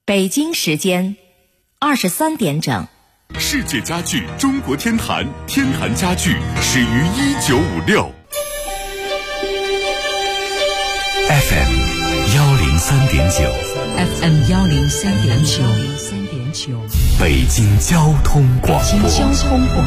北京时间23点整。 世界家具中国天坛，天坛家具始于1956。FM 103.9 FM 103.9， 北京交通广播。 北京交通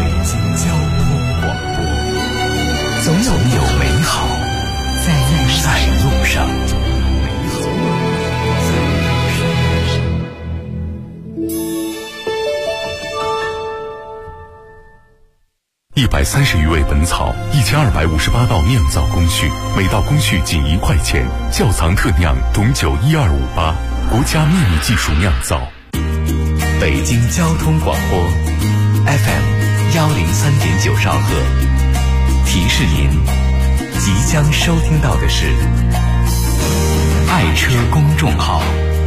广播，总有美好在路上。130余味本草，1258道酿造工序，每道工序仅1块钱。窖藏特酿董酒12588，国家秘密技术酿造。北京交通广播 FM 103.9兆赫。提示您，即将收听到的是爱车公众号。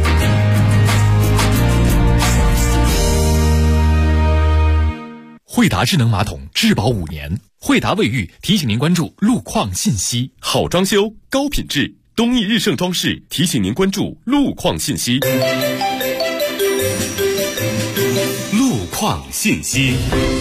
惠达智能马桶质保5年，惠达卫浴提醒您关注路况信息。 好装修，高品质，东益日盛装饰提醒您关注路况信息。路况信息。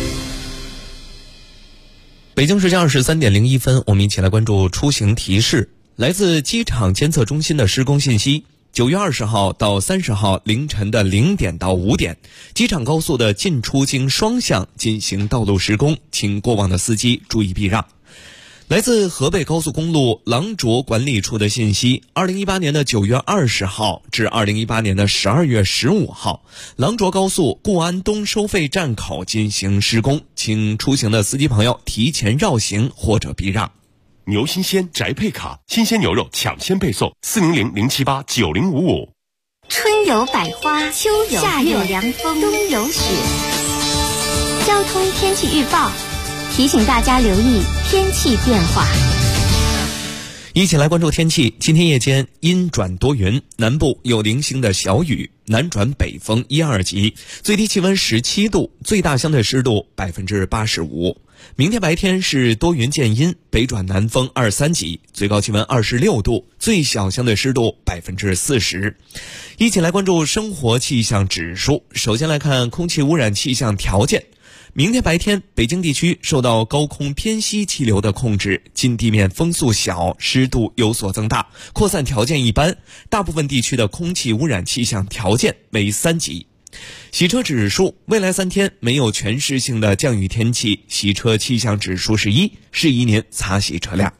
北京时间23:01，我们一起来关注出行提示。来自机场监测中心的施工信息，9月20号到30号凌晨的0点到5点，机场高速的进出京双向进行道路施工，请过往的司机注意避让。来自河北高速公路狼卓管理处的信息，2018年的9月20号至2018年的12月15号，狼卓高速固安东收费站口进行施工，请出行的司机朋友提前绕行或者避让。 牛新鲜宅配卡，新鲜牛肉抢先配送，400-078-9055。 春有百花，秋有夏有凉风，冬有雪。交通天气预报提醒大家留意天气变化。 一起来关注天气。今天夜间阴转多云，南部有零星的小雨，南转北风1、2级，最低气温17度，最大相对湿度85%。明天白天是多云见阴，北转南风2、3级，最高气温26度，最小相对湿度40%。一起来关注生活气象指数。首先来看空气污染气象条件。明天白天，北京地区受到高空偏西气流的控制，近地面风速小，湿度有所增大，扩散条件一般，大部分地区的空气污染气象条件为3级。洗车指数，未来3天没有全市性的降雨天气，洗车气象指数是1，适宜您擦洗车辆。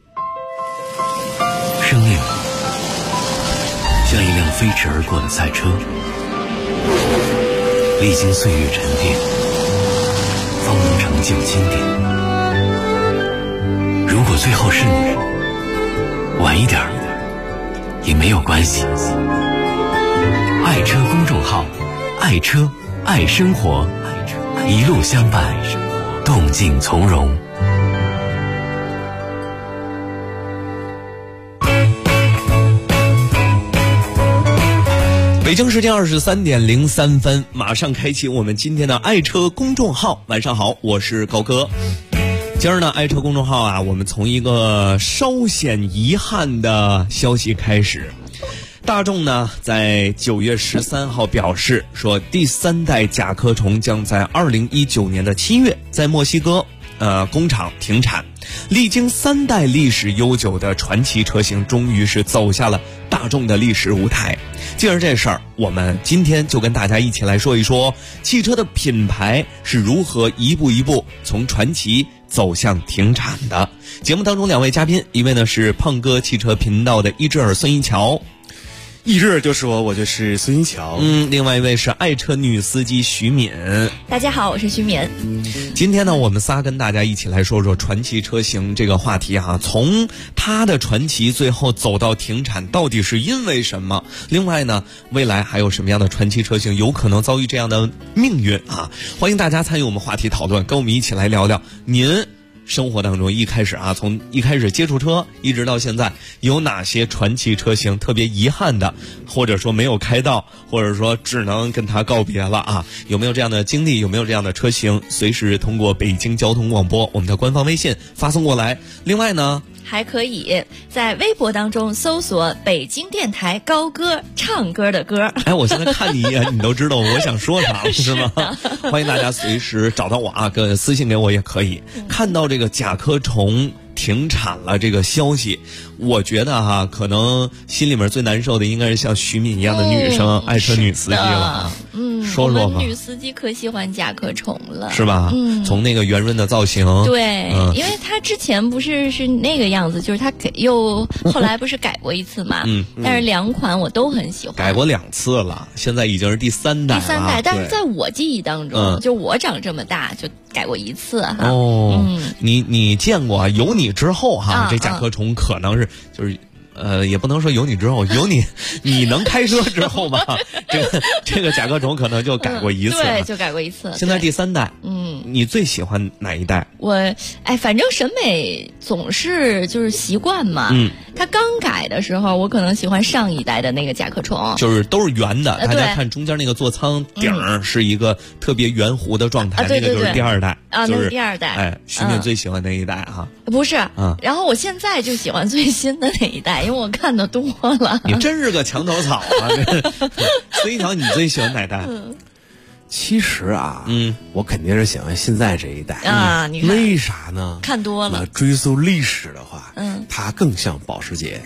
生命像一辆飞驰而过的赛车，历经岁月沉淀，方能成就经典。如果最后是你，晚一点也没有关系。爱车公众号，爱车爱生活，一路相伴，动静从容。 北京时间23:03，马上开启我们今天的爱车公众号。晚上好，我是高哥。今儿呢，爱车公众号啊，我们从一个稍显遗憾的消息开始。大众呢，在9月13号表示说，第3代甲壳虫将在2019年的7月在墨西哥工厂停产。历经3代历史悠久的传奇车型，终于是走下了大众的历史舞台。既然这事儿，我们今天就跟大家一起来说一说汽车的品牌是如何一步一步从传奇走向停产的。节目当中2位嘉宾，一位呢是胖哥汽车频道的一只耳孙一桥。 一日就是我就是孙一桥。 另外一位是爱车女司机徐敏。 大家好，我是徐敏。 今天呢，我们仨跟大家一起来说说传奇车型这个话题啊，从它的传奇最后走到停产，到底是因为什么？另外呢，未来还有什么样的传奇车型有可能遭遇这样的命运啊？欢迎大家参与我们话题讨论，跟我们一起来聊聊您生活当中一开始啊，从一开始接触车一直到现在，有哪些传奇车型特别遗憾的，或者说没有开到，或者说只能跟它告别了啊？有没有这样的经历？有没有这样的车型？随时通过北京交通广播我们的官方微信发送过来。另外呢， 还可以在微博当中搜索北京电台高歌唱歌的歌。 哎，我现在看你一眼，你都知道我想说啥是吗？欢迎大家随时找到我啊，跟私信给我也可以。看到这个甲壳虫停产了这个消息，我觉得哈，可能心里面最难受的应该是像徐敏一样的女生，爱车女司机了。说说吧。 我们女司机可喜欢甲壳虫了， 是吧？从那个圆润的造型， 对，因为她之前不是那个样子，就是她后来不是改过一次嘛，但是两款我都很喜欢。 改过2次了，现在已经是第3代了。 第3代，但是在我记忆当中，就我长这么大就改过1次哈。 你见过啊？有你之后哈，这甲壳虫可能是就是。也不能说有你之后，有你能开车之后吧，这个甲壳虫可能就改过1次， 对，就改过1次。 现在第3代，你最喜欢哪一代？ 反正审美总是就是习惯嘛。它刚改的时候，我可能喜欢上一代的那个甲壳虫， 就是都是圆的。大家看中间那个座舱顶是一个特别圆弧的状态，那个就是第2代啊，那是第2代。 哎，徐敏最喜欢那一代哈？ 不是，然后我现在就喜欢最新的那一代，因为我看的多了。 你真是个墙头草啊！所以条，你最喜欢哪代？ 其实啊，我肯定是喜欢现在这一代啊。你看为啥呢？ 看多了。 追溯历史的话，它更像保时捷。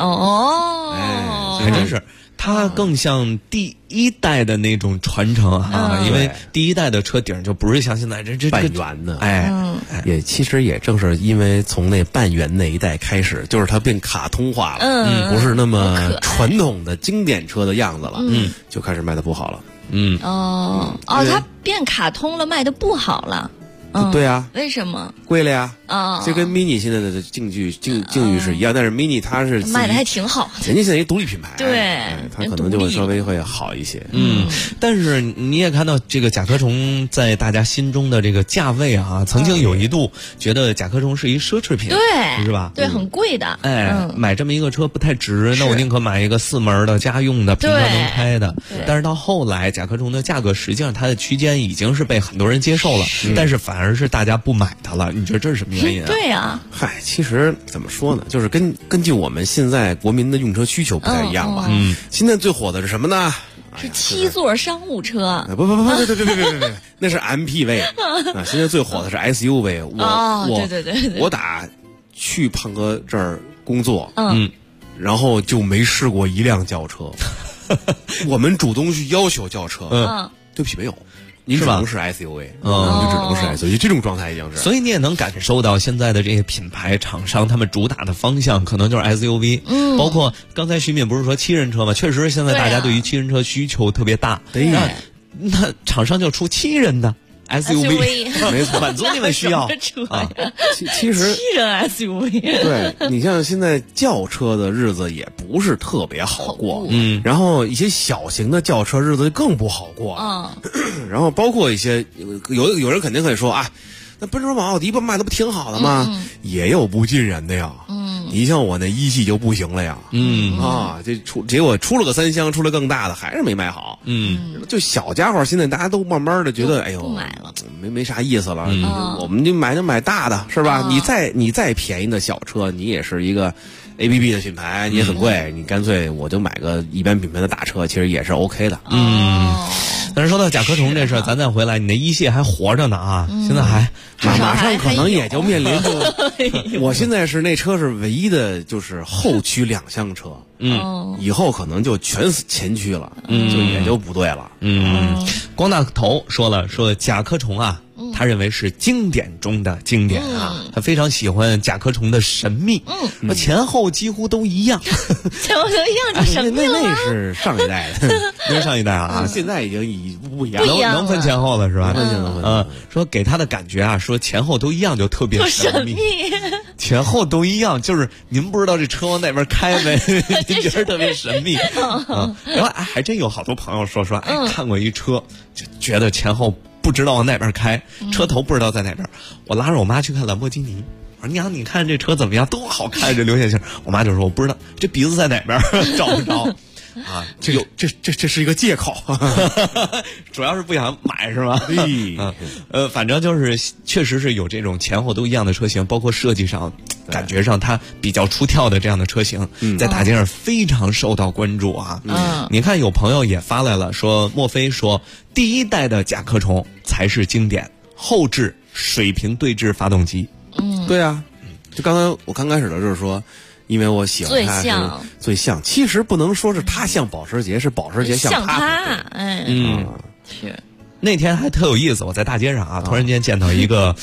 还真是。它更像第1代的那种传承啊，因为第1代的车顶就不是像现在这半圆的，其实也正是因为从那半圆那一代开始，就是它变卡通化了，不是那么传统的经典车的样子了，就开始卖的不好了。 它变卡通了，卖的不好了。 对啊， 为什么？ 贵了呀！这跟 Mini 现在的境遇是一样，但是 Mini 它是卖的还挺好， 人家现在一独立品牌， 对， 它可能就会稍微会好一些。 但是你也看到这个甲壳虫在大家心中的这个价位啊，曾经有一度觉得甲壳虫是一奢侈品， 对， 是吧？ 对，很贵的。 买这么一个车不太值，那我宁可买一个4门的家用的，平常能开的。但是到后来，甲壳虫的价格实际上它的区间已经是被很多人接受了，但是反而是大家不买它了。你觉得这是什么原因啊？ 对啊， 其实怎么说呢，就是根据我们现在国民的用车需求不太一样吧。现在最火的是什么呢？ 是7座商务车。 不，对，那是 MPV 啊。现在最火的是 SUV。我打去胖哥这儿工作，然后就没试过一辆轿车。我们主动去要求轿车，对不起，没有。您只能是 SUV， 你只能是 SUV， 这种状态已经是。 所以你也能感受到现在的这些品牌厂商，他们主打的方向可能就是 SUV。包括刚才徐敏不是说7人车吗？确实现在大家对于7人车需求特别大，那厂商就出7人的。SUV 没错， 满足你们需要啊。其实 7人 SUV， 对，你像现在轿车的日子也不是特别好过，然后一些小型的轿车日子更不好过，然后包括一些有人肯定会说啊，那奔驰、宝马、奥迪不卖的不挺好的吗？也有不尽人的呀。你像我那1系就不行了呀，结果出了个3厢，出了更大的还是没卖好，就小家伙现在大家都慢慢的觉得，哎呦， 不买了， 没啥意思了，我们就买大的是吧？你再便宜的小车，你也是一个 ABB 的品牌，你也很贵，你干脆我就买个一般品牌的大车，其实也是 OK 的。 但是说到甲壳虫这事儿，咱再回来，你那1系还活着呢啊，现在马上可能也就面临我现在是那车是唯一的就是后驱2厢车，以后可能就全前驱了，就也就不对了。 光大头说甲壳虫啊，他认为是经典中的经典啊，他非常喜欢甲壳虫的神秘，前后几乎都一样， 前后都一样就神秘了。 那是上一代的， 那是上一代啊， 现在已经不一样， 能分前后了是吧？ 能分。 说给他的感觉啊，说前后都一样就特别神秘，前后都一样，就是您不知道这车往哪边开呗，您觉得特别神秘。然后还真有好多朋友说看过一车就觉得前后不知道往哪边开，车头不知道在哪边。我拉着我妈去看兰博基尼，我说娘，你看这车怎么样？多好看，这流线型。我妈就说我不知道这鼻子在哪边，找不着。 这是一个借口， 主要是不想买是吧？反正就是确实是有这种前后都一样的车型，包括设计上感觉上它比较出挑的这样的车型，在大街上非常受到关注啊。你看有朋友也发来了，说莫非说第一代的甲壳虫才是经典，后置水平对置发动机。 对啊，就刚才我刚开始的就是说，因为我喜欢它是最像，其实不能说是它像保时捷，是保时捷像它。 是。 那天还特有意思，我在大街上啊，突然间见到一个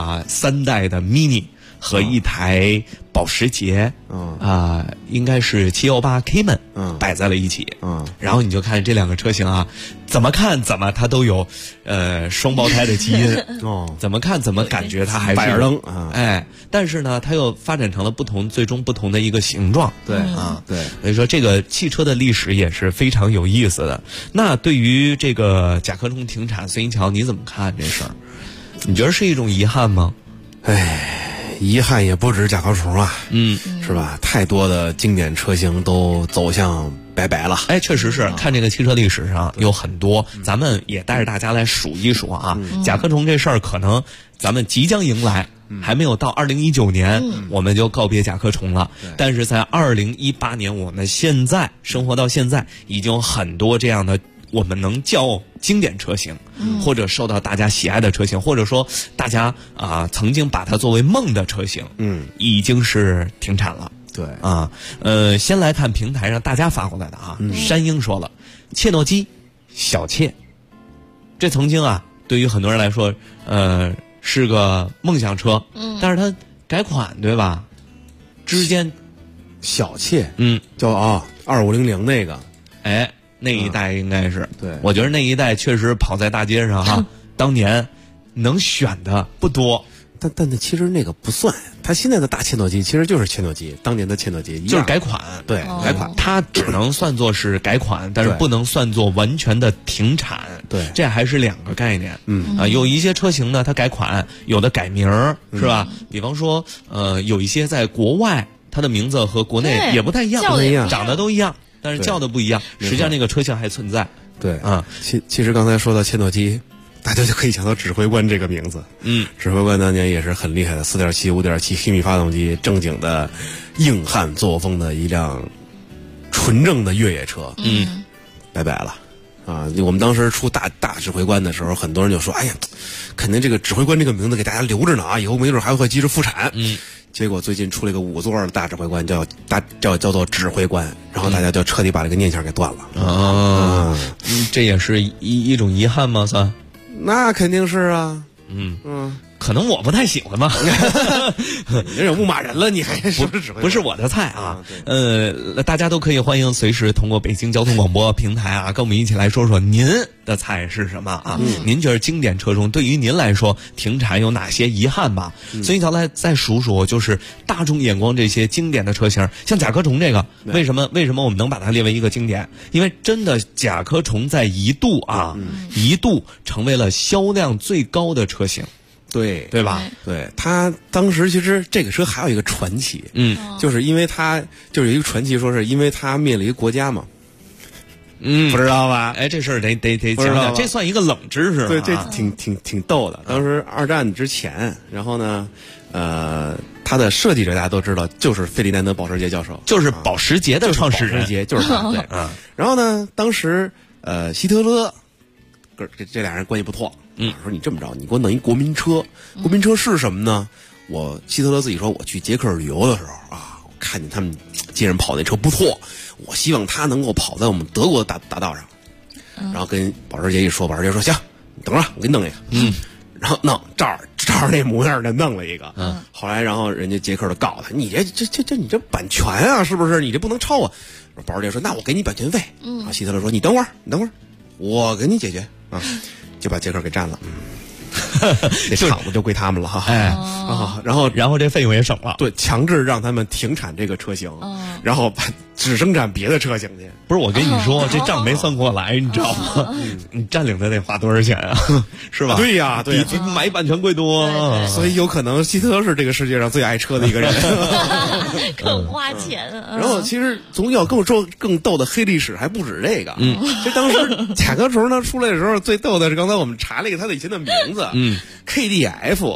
3代的 Mini 和一台保时捷，应该是718 Cayman，摆在了一起，然后你就看这两个车型啊，怎么看怎么它都有双胞胎的基因，怎么看怎么感觉它还是白灯啊，哎，但是呢，它又发展成了最终不同的一个形状， 对对，所以说这个汽车的历史也是非常有意思的。那对于这个甲壳虫停产，孙一桥你怎么看这事儿？你觉得是一种遗憾吗？ 遗憾也不止甲壳虫啊，是吧？太多的经典车型都走向拜拜了。 确实是，看这个汽车历史上有很多，咱们也带着大家来数一数啊。甲壳虫这事儿可能咱们即将迎来，还没有到2019年，我们就告别甲壳虫了。但是在2018年，我们现在生活到现在，已经有很多这样的我们能叫经典车型，或者受到大家喜爱的车型，或者说大家曾经把它作为梦的车型，已经是停产了。 对先来看平台上大家发过来的啊，山鹰说了，切诺基小切，这曾经对于很多人来说，是个梦想车，但是它改款对吧？之间小切，叫2500那个， 那一代应该是， 对， 我觉得那一代确实跑在大街上当年能选的不多， 但其实那个不算，它现在的大切诺基其实就是切诺基，当年的切诺基就是改款， 对，改款， 它只能算作是改款，但是不能算作完全的停产， 对， 这还是两个概念。有一些车型呢，它改款，有的改名儿，是吧？比方说，有一些在国外，它的名字和国内也不太一样，长得都一样。但是叫的不一样，实际上那个车型还存在。 对其实刚才说到切诺基，大家就可以想到指挥官这个名字。指挥官当年也是很厉害的，4.7、5.7黑米发动机，正经的硬汉作风的一辆纯正的越野车。拜拜了我们当时出大指挥官的时候，很多人就说：“哎呀，肯定这个指挥官这个名字给大家留着呢以后没准还会及时复产。”结果最近出了一个5座的大指挥官，叫做指挥官，然后大家就彻底把这个念想给断了。 这也是一种遗憾吗？算？ 那肯定是啊。 可能我不太喜欢吧。 你这牧马人了，你还是不是我的菜啊？大家都可以欢迎随时通过北京交通广播平台跟我们一起来说说您的菜是什么啊？您觉得经典车中对于您来说停产有哪些遗憾吧？所以咱再数数，就是大众眼光这些经典的车型，像甲壳虫这个，为什么我们能把它列为一个经典？因为真的甲壳虫在一度成为了销量最高的车型。对吧？ 对，他当时其实这个车还有一个传奇，就是因为他就是有一个传奇，说是因为他灭了一个国家嘛，不知道吧？ 这事儿得讲讲，这算一个冷知识。 对，这挺逗的。当时二战之前，然后呢，他的设计者大家都知道，就是费迪南德·保时捷教授， 就是保时捷的创始人， 就是他。对，然后呢，当时希特勒这俩人关系不错。说你这么着，你给我弄一国民车。国民车是什么呢？希特勒自己说，我去捷克旅游的时候我看见他们街上跑那车不错，我希望他能够跑在我们德国的大道上。然后跟保时捷一说，保时捷说行，你等着，我给你弄一个。然后弄照着那模样的弄了一个。后来然后人家捷克就告他，你这你这版权啊，是不是？你这不能抄啊。保时捷说，那我给你版权费。希特勒说，你等会儿，我给你解决就把捷克给占了，这厂子就归他们了然后这费用也省了。 对，强制让他们停产这个车型，然后只生产别的车型去。 不是我跟你说，这账没算过来，你知道吗？你占领的得花多少钱啊？是吧？ 对呀，比买版权贵多。 所以有可能希特勒是这个世界上最爱车的一个人， 更花钱。 然后其实总有更逗的黑历史还不止这个。这当时甲壳虫呢出来的时候，最逗的是刚才我们查了一个他的以前的名字，KDF。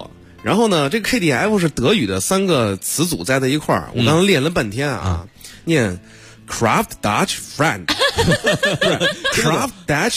然后呢，这个 KDF 是德语的3个词组在一块儿，我刚刚练了半天啊，念 Kraft Dutch Fried， 不是 Kraft Dutch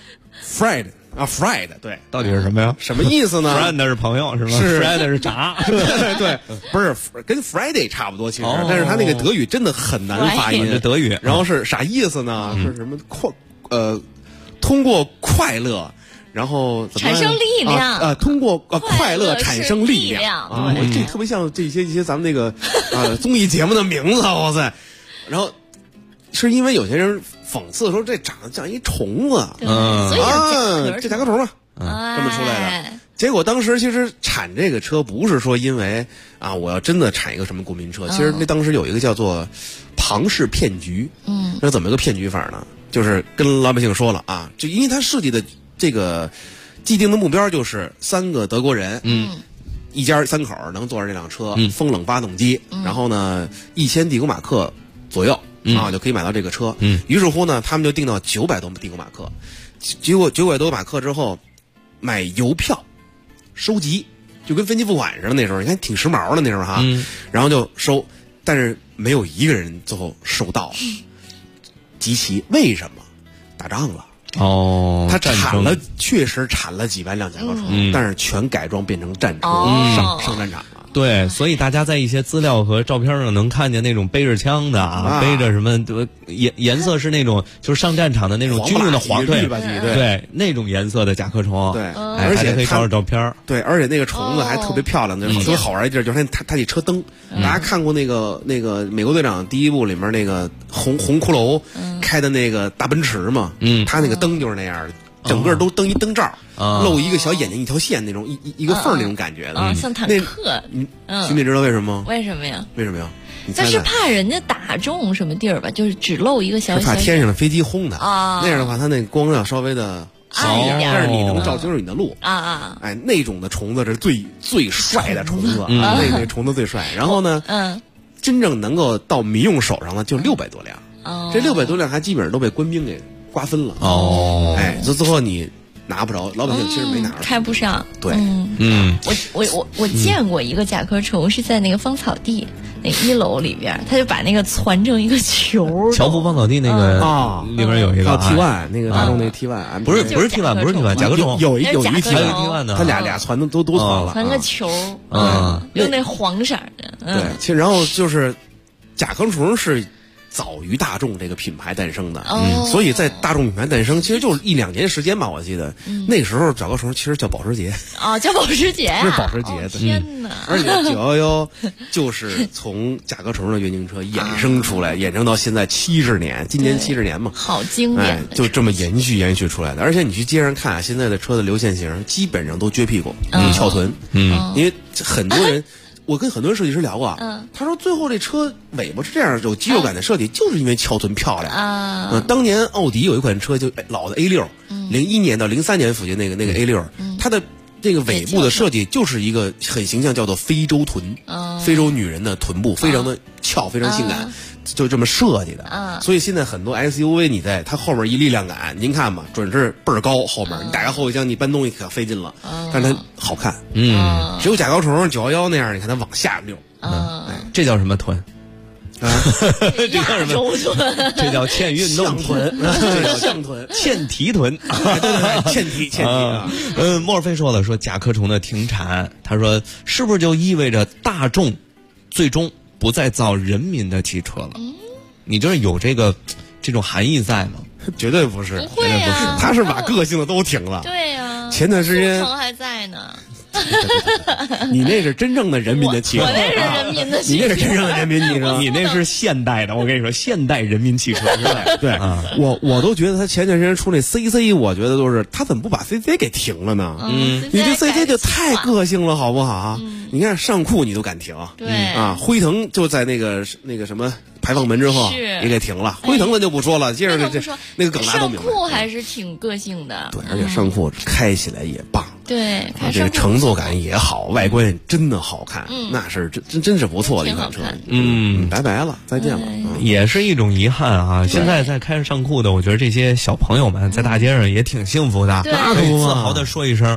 Fried 啊 Fried， 对， 到底是什么呀？ 什么意思呢 ？Friend 是朋友是吗？ 是 Friend 是炸， 对，不是跟 Friday 差不多，其实，但是他那个德语真的很难发音， 这德语。 然后是啥意思呢？是什么通过快乐。然后产生力量通过快乐产生力量啊，这特别像这些咱们那个综艺节目的名字，哇塞！然后是因为有些人讽刺说这长得像一虫子， 所以这甲壳虫嘛，这么出来的。结果当时其实产这个车不是说因为我要真的产一个什么国民车，其实那当时有一个叫做庞氏骗局，那怎么一个骗局法呢？就是跟老百姓说了啊，就因为他设计的。这个既定的目标就是3个德国人，一家3口能坐上这辆车，风冷发动机，然后呢1000帝国马克左右就可以买到这个车。于是乎呢，他们就定到900多帝国马克，结果900多马克之后买邮票收集，就跟分期付款似的。那时候你看挺时髦的那时候哈，然后就收，但是没有一个人最后收到，集齐为什么？打仗了。他确实产了几万辆甲壳虫，但是全改装变成战车，上战场了。 对，所以大家在一些资料和照片上能看见那种背着枪的背着什么颜色是那种就是上战场的那种军用的黄对那种颜色的甲壳虫， 对， 而且可以找找照片。 对，而且那个虫子还特别漂亮，特别好玩一地儿，就是它那车灯，大家看过那个美国队长第1部里面那个红骷髅开的那个大奔驰嘛，他那个灯就是那样的。整个都灯一灯罩，露一个小眼睛一条线那种一个缝那种感觉的， 像坦克。 徐敏知道为什么？ 为什么呀？ 为什么呀？ 那是怕人家打中什么地儿吧？就是只露一个小， 怕天上的飞机轰它那样的话，它那光要稍微的小一点，但是你能照清楚你的路哎，那种的虫子是最帅的虫子那虫子最帅。然后呢，真正能够到民用手上的就600多辆，这600多辆还基本上都被官兵给瓜分了哎，最后你拿不着，老百姓其实没拿着， 开不上。 对， 我见过一个甲壳虫是在那个芳草地那1楼里边，他就把那个攒成一个球。 侨福芳草地那个里边有一个 T1，那个大众那个 T1，不是 T1，不是 T1，甲壳虫有一 T1 的， 他俩攒的都攒了， 攒个球，用那黄色的。 对，其实然后就是甲壳虫是早于大众这个品牌诞生的，所以在大众品牌诞生其实就是1-2年时间吧，我记得那时候甲壳虫其实叫保时捷叫保时捷是保时捷的。 天哪！ 而且911就是从甲壳虫的原型车衍生出来，衍生到现在70年，今年70年嘛， 好经典就这么延续出来的。而且你去街上看现在的车的流线型基本上都撅屁股翘臀，因为很多人。我跟很多设计师聊过，他说最后这车尾巴是这样有肌肉感的设计，就是因为翘臀漂亮当年奥迪有一款车就老的 A6，01年到03年附近那个 A6，它的这个尾部的设计就是一个很形象，叫做非洲臀，非洲女人的臀部非常的翘，非常性感。就这么设计的所以现在很多 SUV 你在它后面一力量感，您看吧，准是倍儿高，后面你打开后备箱你搬东西可费劲了，但是它好看。只有甲壳虫911那样，你看它往下溜。 这叫什么臀？ 这叫什么？ 这叫欠运动臀，这叫象臀， 欠提臀。 对，欠提莫尔菲说了，说甲壳虫的停产，他说是不是就意味着大众最终不再造人民的汽车了？你这有这种含义在吗？ 绝对不是， 不会啊， 绝对不是，他是把个性的都停了。 对呀， 前段时间还在呢。 你那是真正的人民的汽车， 我那是人民的汽车， 你那是真正的人民汽车， 你那是现代的。我跟你说，现代人民汽车。 对，我都觉得他前段时间出那 CC， 我觉得都是他怎么不把 CC 给停了呢？你这 CC 就太个性了，好不好？你看上库你都敢停， 对辉腾就在那个什么排放门之后也给停了。辉腾咱就不说了，接着那个梗大家都明白。 上库还是挺个性的， 对，而且上库开起来也棒。 对， 这个乘坐感也好，外观真的好看，那是真是不错的一款车。拜拜了，再见了。 也是一种遗憾啊！现在在开着上库的，我觉得这些小朋友们在大街上也挺幸福的，可以自豪的说一声。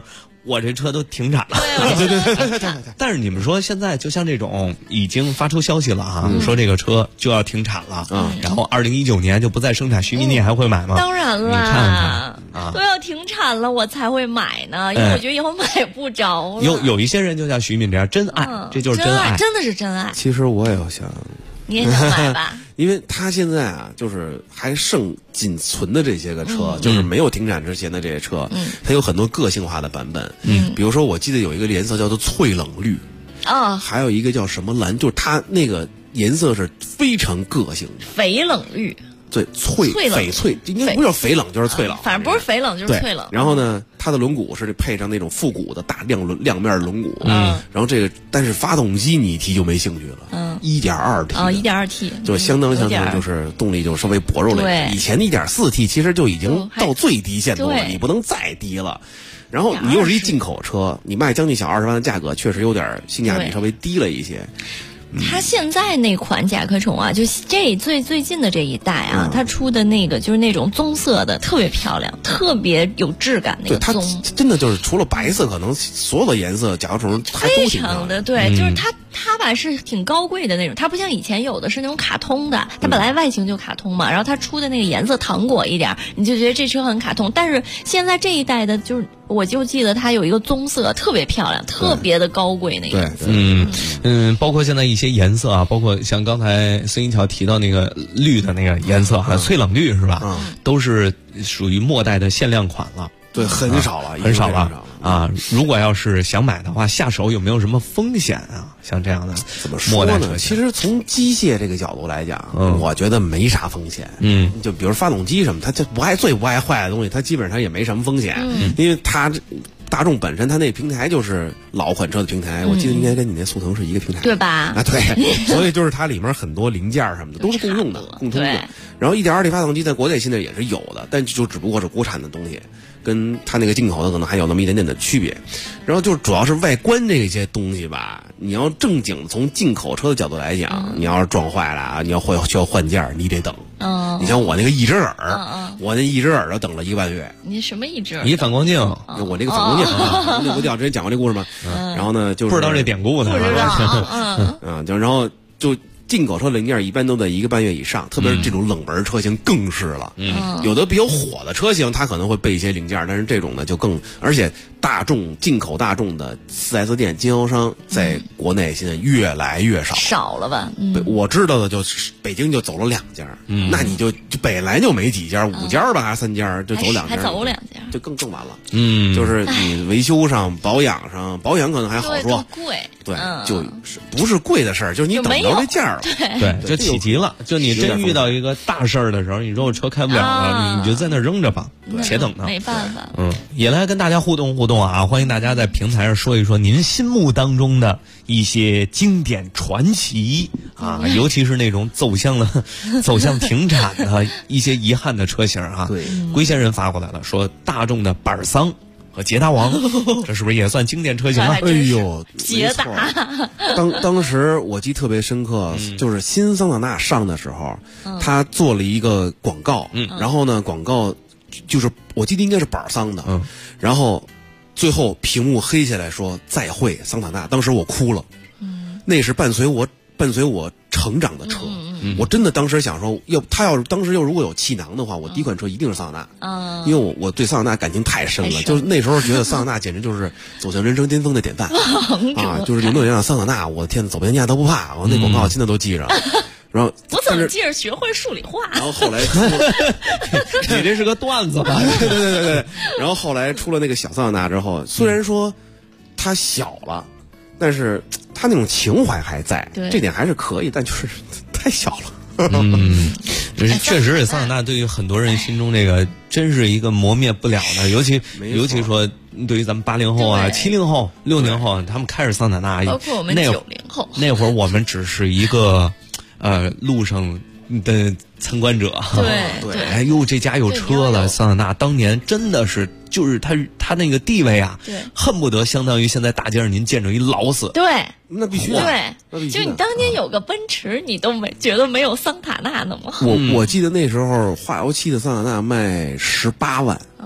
我这车都停产了。 对。 但是你们说现在就像这种已经发出消息了哈，说这个车就要停产了，然后2019年就不再生产，徐明你还会买吗？ 当然了， 你看看啊， 都要停产了我才会买呢，因为我觉得以后买不着了。 有一些人就像徐敏这样真爱，这就是真爱， 真的是真爱。 其实我也想， 你也想买吧？ 因为他现在啊，就是还剩仅存的这些个车，就是没有停产之前的这些车，它有很多个性化的版本。比如说我记得有一个颜色叫做翠冷绿，还有一个叫什么蓝，就是它那个颜色是非常个性的。 翡冷绿。 对，翡翠应该不叫翡冷就是翠冷， 反正不是翡冷就是翠冷。 然后呢，它的轮毂是配上那种复古的大亮面轮毂，然后这个但是发动机你一提就没兴趣了，1.2T 1.2T 就相当就是动力就稍微薄弱了一点。以前的 1.4T 其实就已经到最低限度了，你不能再低了。然后你又是一进口车，你卖将近小20万的价格，确实有点性价比稍微低了一些。 它现在那款甲壳虫啊，就这最近的这一代啊，它出的那个就是那种棕色的，特别漂亮，特别有质感那个棕。 它真的就是除了白色，可能所有的颜色甲壳虫还都挺漂亮的。 对，就是它吧是挺高贵的那种，它不像以前有的是那种卡通的，它本来外形就卡通嘛，然后它出的那个颜色糖果一点，你就觉得这车很卡通。但是现在这一代的，就是我就记得它有一个棕色，特别漂亮，特别的高贵那个。 对，包括现在一些颜色啊，包括像刚才孙一桥提到那个绿的那个颜色哈，翠冷绿是吧？都是属于末代的限量款了。 对，很少了， 很少了啊！如果要是想买的话，下手有没有什么风险啊？像这样的怎么说呢？其实从机械这个角度来讲，我觉得没啥风险。就比如发动机什么，它就最不爱坏的东西，它基本上也没什么风险，因为它大众本身它那平台就是老款车的平台，我记得应该跟你那速腾是一个平台， 对吧？ 对，所以就是它里面很多零件什么的都是共用的、共通的。然后 1.2T 发动机在国内现在也是有的，但就只不过是国产的东西，跟它那个进口的可能还有那么一点点的区别。然后就是主要是外观这些东西吧，你要正经从进口车的角度来讲，你要是撞坏了啊，你需要换件，你得等。你像我那个一只耳，我那一只耳朵等了1个半月。 你什么一只耳？ 你反光镜， 我这个反光镜，那不之前讲过这故事吗？然后呢，就是不知道这典故呢。 不知道， 然后就进口车零件一般都在1个半月以上，特别是这种冷门车型更是了。有的比较火的车型，它可能会备一些零件，但是这种呢就更，而且进口大众的 4S 店经销商在国内现在越来越少了吧？ 我知道的就是北京就走了2家，那你就本来就没几家，5家吧还是3家，就走2家， 还走2家， 就更完了。就是你维修上、保养上，保养可能还好说， 贵， 对，就是不是贵的事儿，就是你等着这价。 对，就起急了。就你真遇到一个大事儿的时候，你说我车开不了了，你就在那扔着吧，且等呢。 没办法。 也来跟大家互动啊！欢迎大家在平台上说一说您心目当中的一些经典传奇啊，尤其是那种走向停产的一些遗憾的车型啊。 对， 龟先生发过来了，说大众的板桑和捷达王，这是不是也算经典车型啊？ 哎呦， 捷达！ 当时我记得特别深刻，就是新桑塔纳上的时候，他做了一个广告，然后呢，广告就是我记得应该是板桑的，然后最后屏幕黑下来说再会桑塔纳，当时我哭了，那是伴随我成长的车。我真的当时想说，当时如果有气囊的话，我第一款车一定是桑塔纳，因为我对桑塔纳感情太深了，就是那时候觉得桑塔纳简直就是走向人生巅峰的典范啊！就是有人讲桑塔纳，我的天，走遍天下都不怕，我那广告现在都记着。然后我怎么记着学会数理化？ 然后后来你这是个段子吧？ 对。然后后来出了那个小桑塔纳之后，虽然说它小了，但是它那种情怀还在，这点还是可以，但就是太小了。 确实，桑塔纳对于很多人心中这个真是一个磨灭不了的，尤其说对于咱们80后啊、70后、60后，他们开始桑塔纳， 包括我们90后， 那会儿我们只是一个路上的参观者。 对， 哎呦，这家有车了，桑塔纳当年真的是就是他那个地位啊，恨不得相当于现在大街上您见着一老死。 对， 那必须的。对，就你当年有个奔驰，你都觉得没有桑塔纳那么好。 我记得那时候化油器的桑塔纳卖18万。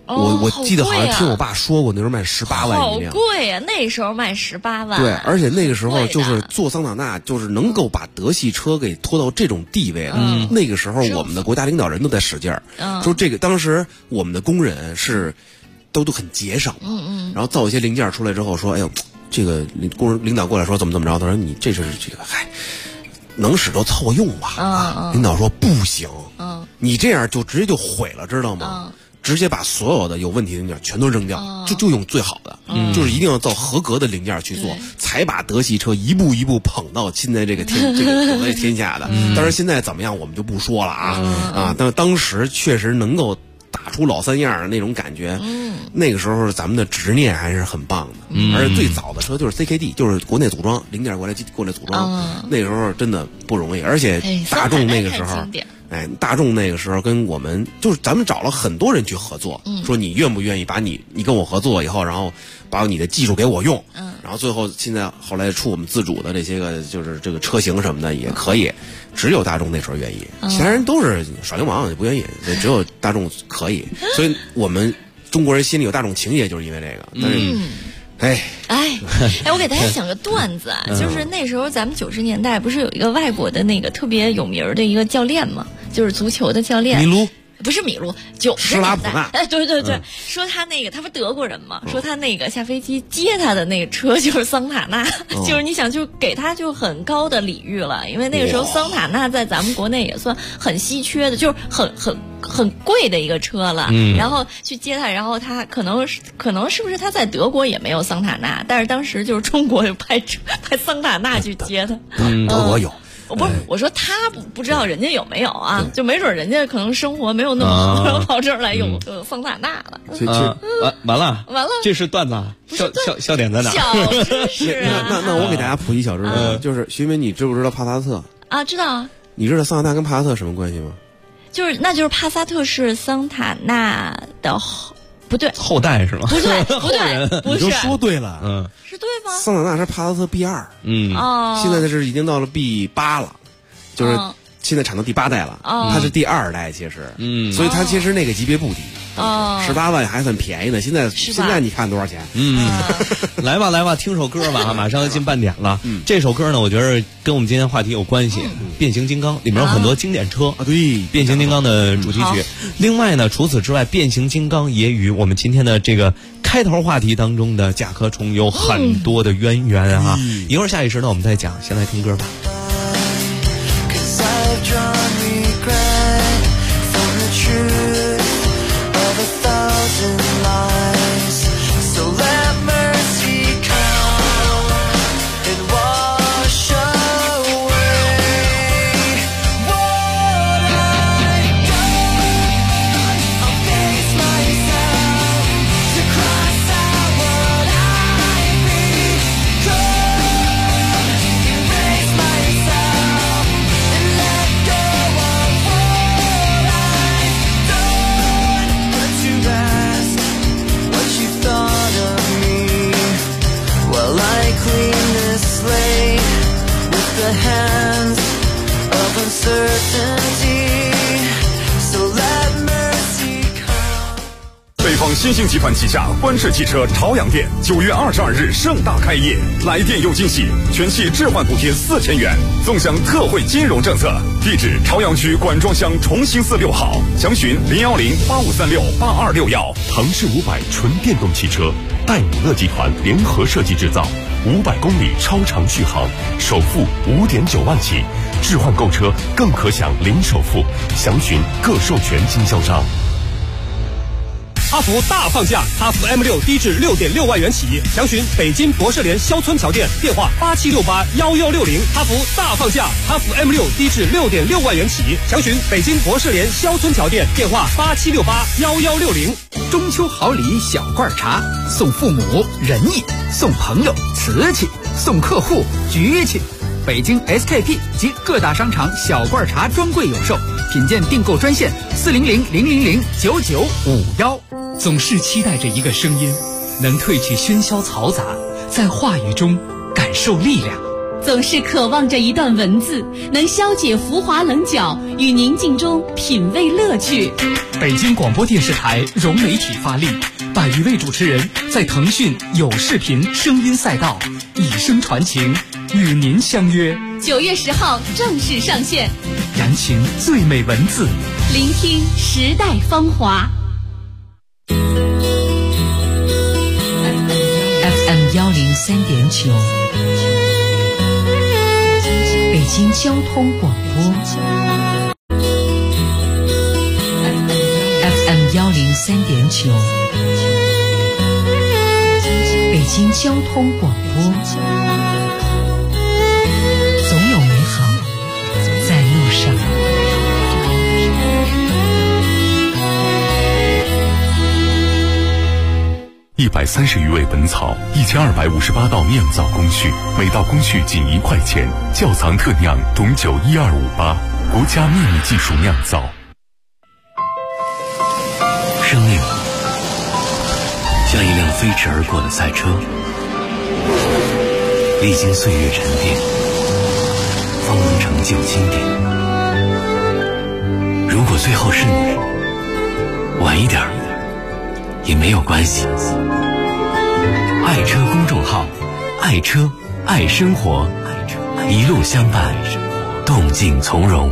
我记得好像听我爸说过，那时候卖18万一辆， 好贵啊！那时候卖18万。 对，而且那个时候就是做桑塔纳，就是能够把德系车给拖到这种地位了。那个时候我们的国家领导人都在使劲儿，说这个当时我们的工人是都很节省，然后造一些零件出来之后说，哎呦，这个工人领导过来说怎么着，他说你这是这个能使就凑合用吧。领导说不行，你这样就直接就毁了，知道吗？直接把所有的有问题的零件全都扔掉，就用最好的，就是一定要造合格的零件去做，才把德系车一步一步捧到现在这个走在天下的。当然现在怎么样我们就不说了啊，但是当时确实能够打出老三样的那种感觉，那个时候咱们的执念还是很棒的。而且最早的车就是 CKD， 就是国内组装零件过来组装，那时候真的不容易。而且大众那个时候。大众那个时候跟我们就是咱们找了很多人去合作，说你愿不愿意把你跟我合作以后，然后把你的技术给我用，然后最后现在后来出我们自主的这些个就是这个车型什么的也可以，只有大众那时候愿意，其他人都是耍流氓也不愿意，只有大众可以，所以我们中国人心里有大众情节就是因为这个，但是。 我给大家讲个段子啊，就是那时候咱们90年代不是有一个外国的那个特别有名的一个教练吗？就是足球的教练。 米卢。 不是米卢，90年代。对，说他那个他不是德国人嘛，说他那个下飞机接他的那个车就是桑塔纳，就是你想就给他就很高的礼遇了，因为那个时候桑塔纳在咱们国内也算很稀缺的，就是很贵的一个车了。然后去接他，然后他可能是不是他在德国也没有桑塔纳，但是当时就是中国就派桑塔纳去接他。 德国有。 不是，我说他不知道人家有没有啊，就没准人家可能生活没有那么好，然后跑这儿来有桑塔纳了。 完了，这是段子，笑点在哪？ 小知识啊！ 那我给大家普及小知识，就是徐明，你知不知道帕萨特啊？知道啊。 你知道桑塔纳跟帕萨特什么关系吗？ 就是帕萨特是桑塔纳的不对后代是吗？ 不对，不是。 你就说对了， 是对吗？ 桑塔纳是帕萨特 B2，现在是已经到了 B8了，就是现在产到第8代了，它是第2代，其实，所以它其实那个级别不低，18万还算便宜呢。现在你看多少钱？ 来吧，听首歌吧，马上要进半点了。这首歌呢，我觉得跟我们今天话题有关系，变形金刚里面有很多经典车啊，对， 变形金刚的主题曲。另外呢，除此之外，变形金刚也与我们今天的这个开头话题当中的甲壳虫有很多的渊源啊。一会儿下一时呢，我们再讲，先来听歌吧。 北方新兴集团旗下观世汽车朝阳店9月22日盛大开业，来电有惊喜，全系置换补贴4000元，纵享特惠金融政策。地址：朝阳区管庄乡重兴寺6号，详询01085368261。腾势500纯电动汽车，戴姆勒集团联合设计制造，500公里超长续航，首付5.9万起，置换购车更可享零首付，详询各授权经销商。 哈弗大放价，哈弗 M6 低至6.6万元起，详询北京博士联肖村桥店，电话87681160。哈弗大放价，哈弗 M6 低至6.6万元起，详询北京博士联肖村桥店，电话87681160。 中秋好礼小罐茶，送父母仁义，送朋友瓷器，送客户局气。北京 SKP 及各大商场小罐茶专柜有售，品鉴订购专线40000009951。 总是期待着一个声音，能褪去喧嚣嘈杂，在话语中感受力量， 总是渴望着一段文字，能消解浮华棱角，与宁静中品味乐趣。 北京广播电视台融媒体发力，100余位主持人在腾讯有视频声音赛道以声传情，与您相约。 9月10号正式上线， 燃情最美文字， 聆听时代芳华。 FM 103.9，北京交通广播。FM 103.9，北京交通广播。总有美好在路上。 130余味本草，1258道酿造工序，每道工序仅1块钱。窖藏特酿董酒12588，国家秘密技术酿造。 生命像一辆飞驰而过的赛车，历经岁月沉淀，方能成就经典。如果最后是你，晚一点也没有关系。爱车公众号，爱车爱生活，一路相伴，动静从容。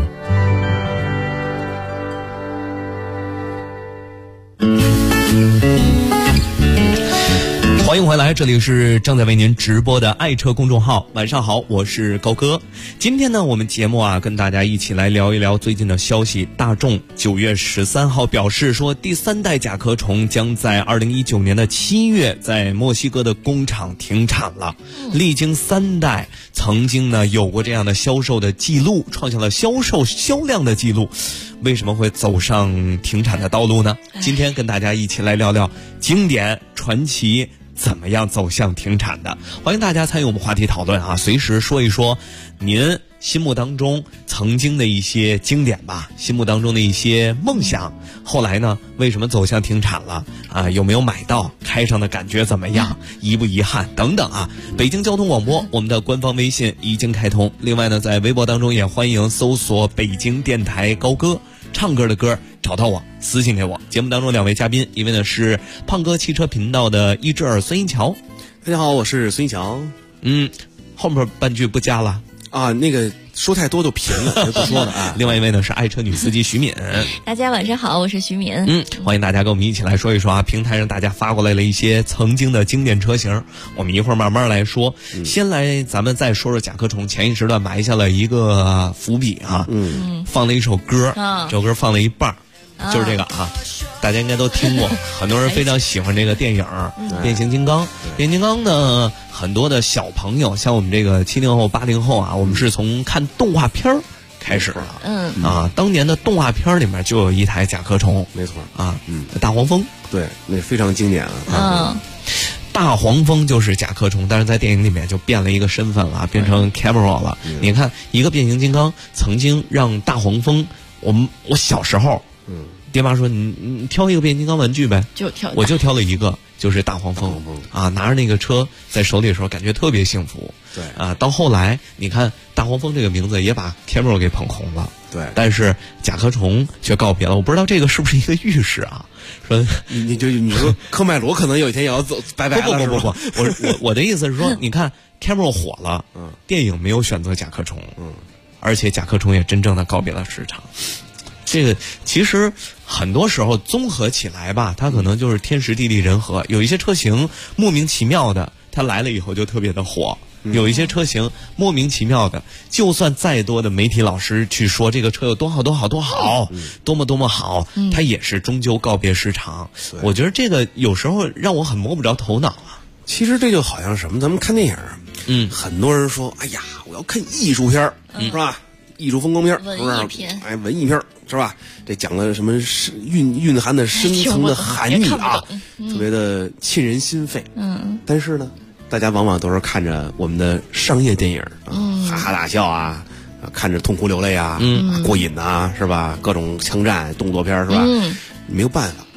欢迎回来，这里是正在为您直播的爱车公众号。晚上好，我是高哥。今天呢，我们节目跟大家一起来聊一聊最近的消息。大众9月13号表示说，第3代甲壳虫将在2019年的7月在墨西哥的工厂停产了。历经3代，曾经呢有过这样的销售的记录，创下了销量的记录。为什么会走上停产的道路呢？今天跟大家一起来聊聊经典传奇怎么样走向停产的。欢迎大家参与我们话题讨论随时说一说您心目当中曾经的一些经典吧，心目当中的一些梦想，后来呢为什么走向停产了有没有买到，开上的感觉怎么样，遗不遗憾等等北京交通广播我们的官方微信已经开通，另外呢在微博当中也欢迎搜索北京电台高歌，唱歌的歌找到我，私信给我。节目当中2位嘉宾，一位呢是胖哥汽车频道的一只耳孙一桥。 大家好，我是孙一桥。 后面半句不加了那个说太多就贫了，不说了另外一位呢是爱车女司机徐敏。 大家晚上好，我是徐敏。 欢迎大家跟我们一起来说一说平台上大家发过来了一些曾经的经典车型，我们一会儿慢慢来说。先来咱们再说说甲壳虫，前一时段埋下了一个伏笔放了一首歌，这首歌放了一半就是这个大家应该都听过，很多人非常喜欢这个电影变形金刚。变形金刚呢，很多的小朋友像我们这个70后80后我们是从看动画片开始了。当年的动画片里面就有一台甲壳虫， 没错大黄蜂， 对，那非常经典大黄蜂就是甲壳虫，但是在电影里面就变了一个身份了，变成 Camera 了。你看一个变形金刚曾经让大黄蜂，我小时候爹妈说你挑一个变形金刚玩具呗，我就挑了一个，就是大黄蜂拿着那个车在手里的时候感觉特别幸福。 对到后来你看大黄蜂这个名字也把 Camera 给捧红了。 对， 但是甲壳虫却告别了。我不知道这个是不是一个预示说你说科迈罗可能有一天也要走拜拜了。 不，我的意思是说你看 Camera 火了电影没有选择甲壳虫而且甲壳虫也真正的告别了市场。这个其实很多时候综合起来吧，它可能就是天时地利人和。有一些车型莫名其妙的它来了以后就特别的火，有一些车型莫名其妙的，就算再多的媒体老师去说这个车有多好多好多好多么好它也是终究告别市场。我觉得这个有时候让我很摸不着头脑其实这就好像什么，咱们看电影很多人说哎呀我要看艺术片是吧，艺术风光片， 文艺片， 文艺片是吧？这讲了什么蕴含的深层的含义特别的沁人心肺。但是呢，大家往往都是看着我们的商业电影哈哈大笑看着痛哭流泪过瘾是吧？各种枪战动作片是吧？没有办法，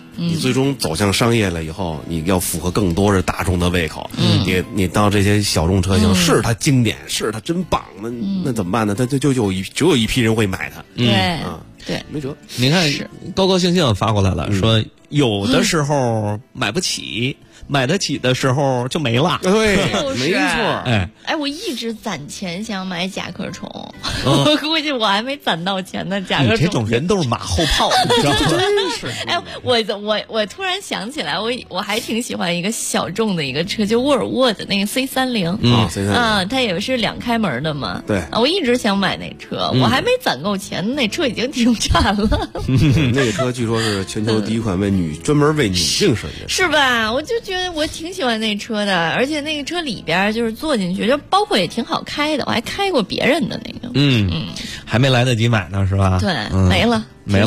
你最终走向商业了以后，你要符合更多是大众的胃口。你到这些小众车型，是它经典，是它真棒，那怎么办呢？它只有一批人会买它。 对， 没辙。 你看，高高兴兴发过来了，说有的时候买不起，买得起的时候就没了。 对，没错。 哎，我一直攒钱想买甲壳虫，我估计我还没攒到钱呢。甲壳虫， 你这种人都是马后炮，你知道吗？ 真是。 哎，我突然想起来，我还挺喜欢一个小众的一个车，就沃尔沃的那个 C30。 C30。 它也是2开门的嘛。 对。 我一直想买那车，我还没攒够钱，那车已经停产了。 那个车据说是全球第一款专门为女性设计的， 是吧？我就觉得我挺喜欢那车的，而且那个车里边就是坐进去，就包括也挺好开的，我还开过别人的那个。 还没来得及买呢，是吧？ 对，没了。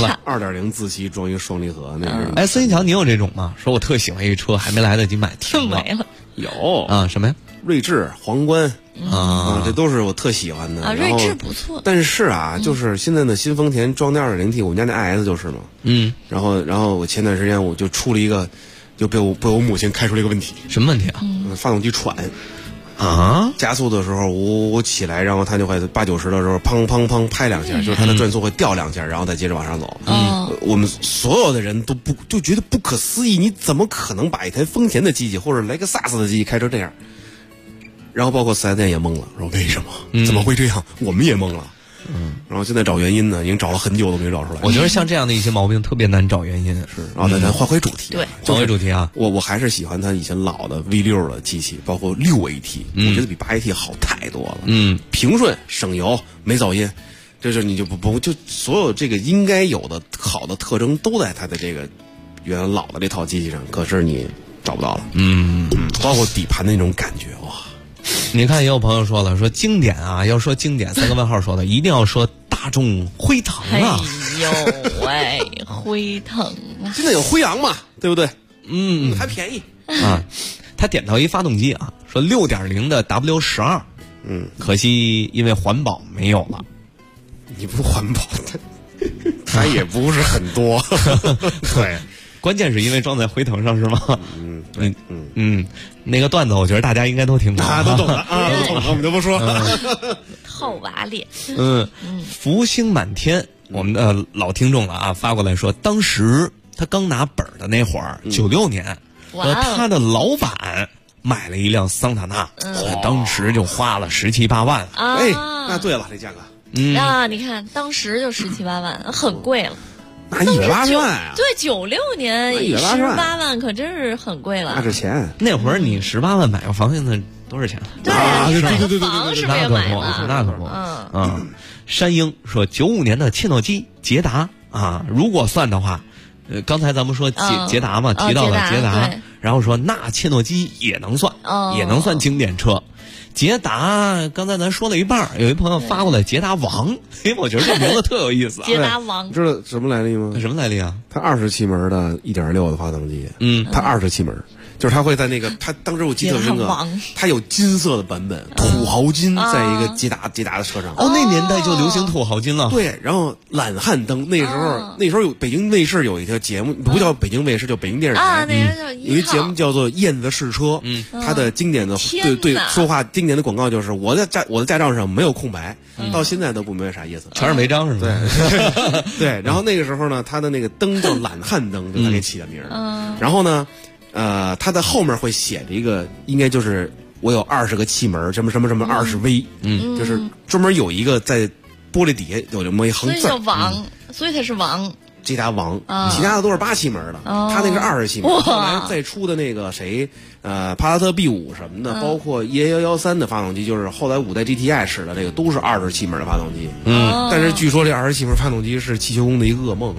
2.0自吸装一个双离合那个。 哎，孙一强，你有这种吗？说我特喜欢一车，还没来得及买，停了。 没了。 有啊？什么呀？ 锐志、皇冠这都是我特喜欢的。 锐志不错。 但是就是现在的新丰田装的 2.0T， 我们家那 IS 就是嘛。然后我前段时间我就出了一个，就被我母亲开出了一个问题。 什么问题啊？ 发动机喘。加速的时候我起来，然后它就会80-90的时候砰砰砰拍2下，就是它的转速会掉2下，然后再接着往上走。我们所有的人就觉得不可思议，你怎么可能把一台丰田的机器或者雷克萨斯的机器开成这样？然后包括4S店也懵了，说为什么？怎么会这样？我们也懵了。然后现在找原因呢，已经找了很久都没找出来。 我觉得像这样的一些毛病特别难找原因。 是，然后咱换回主题。 对， 换回主题啊！ 我还是喜欢它以前老的 V6的机器，包括6AT，我觉得比8AT 好太多了。平顺、省油、没噪音，这是你就不就所有这个应该有的好的特征都在它的这个原来老的这套机器上，可是你找不到了。包括底盘的那种感觉，哇！ 你看，也有朋友说了，说经典啊，要说经典，3个问号说的，一定要说大众辉腾啊！ 哎呦喂，辉腾啊！ 现在有辉昂嘛，对不对？还便宜啊！他点到一发动机啊，说6.0的 W12，可惜因为环保没有了。 你不环保，它也不是很多，对。 关键是因为装在辉腾上是吗？那个段子我觉得大家应该都听过， 都懂了啊，都懂了，我们就不说。 套娃脸。 福星满天，我们的老听众了啊，发过来说，当时他刚拿本的那会儿，96年，他的老板买了一辆桑塔纳，当时就花了17、18万。 哎，那对了，这价格。 你看当时就17、18万，很贵了。 那180万啊！ 对，96年18万可真是很贵了。 那是钱。 那会儿你18万买个房，现在多少钱？ 对，房是不是也买了？ 那可不。山鹰说95年的切诺基捷达啊，如果算的话，刚才咱们说捷达嘛，提到了捷达，然后说那切诺基也能算，也能算经典车。捷达，刚才咱说了一半，有一朋友发过来捷达王，我觉得这名字特有意思。 捷达王， 知道什么来历吗？ 什么来历啊？ 它27门的1.6的发动机，它27门，就是它会在那个，它当时我记得那个，它有金色的版本，土豪金，在一个捷达的车上。 那年代就流行土豪金了。 对，然后懒汉灯，那时候有北京卫视有一个节目，不叫北京卫视，叫北京电视台，有一节目叫做《燕子试车》，它的经典的对说话经典的广告就是我的驾照上没有空白，到现在都不明白啥意思， 全是违章是吗？ 对，然后那个时候呢，它的那个灯叫懒汉灯，就他给起的名儿。然后呢，它的后面会写着一个，应该就是我有20个气门，什么什么什么20V，就是专门有一个在玻璃底下有这么一行字， 所以叫王，所以它是王。 捷达王，其他的都是8气门的，他那个20气门。后来再出的那个帕萨特 B5 什么的，包括1113的发动机，就是后来5代 GTI 使的这个，都是20气门的发动机。但是据说这20气门发动机是汽修工的一个噩梦，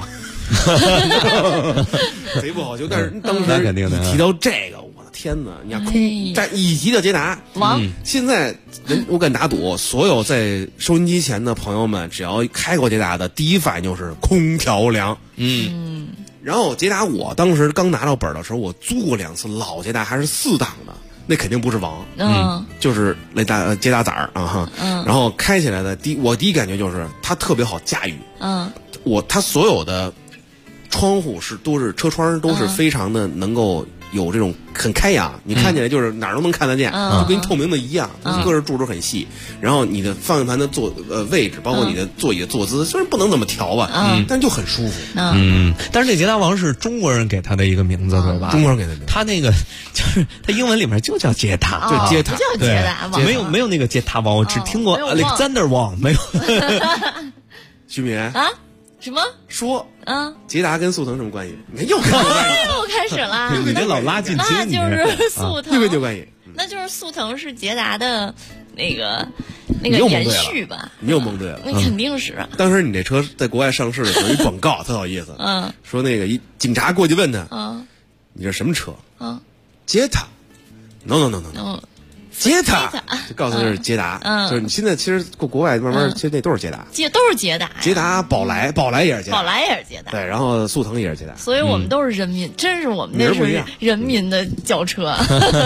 贼不好修。但是当时一提到这个，我的天哪！你看一提到捷达王， 现在我敢打赌，所有在收音机前的朋友们，只要开过捷达的，第一反应就是空调凉。然后捷达，我当时刚拿到本的时候，我租过2次老捷达，还是4档的，那肯定不是王，就是那捷达崽儿啊哈。然后开起来的我第一感觉就是它特别好驾驭。它所有的窗户都是车窗都是非常的能够有这种很开扬，你看起来就是哪儿都能看得见，就跟透明的一样，各个柱都很细。然后你的方向盘的位置，包括你的座椅的坐姿，虽然不能怎么调吧，但就很舒服。 但是这捷达王是中国人给他的一个名字，对吧？ 中国人给的名字， 他那个就是他英文里面就叫捷达， 就捷达， 叫捷达王， 没有那个捷达王，我只听过 Alexander 王，没有。 徐敏啊？什么？ 说捷达跟速腾什么关系？你看又开始了， 你这老拉近那就是速腾， 又关系。 那就是速腾是捷达的那个延续吧？ 你又蒙对了， 那肯定是。 当时你这车在国外上市的时候，一广告特有意思，说那个一警察过去问他，你这什么车？捷达 ，no。捷达，就告诉他是捷达，就是你现在其实国外慢慢，其实那都是捷达， 都是捷达， 捷达、宝来也是捷达， 宝来也是捷达， 对，然后速腾也是捷达， 所以我们都是人民，真是我们那是人民的轿车。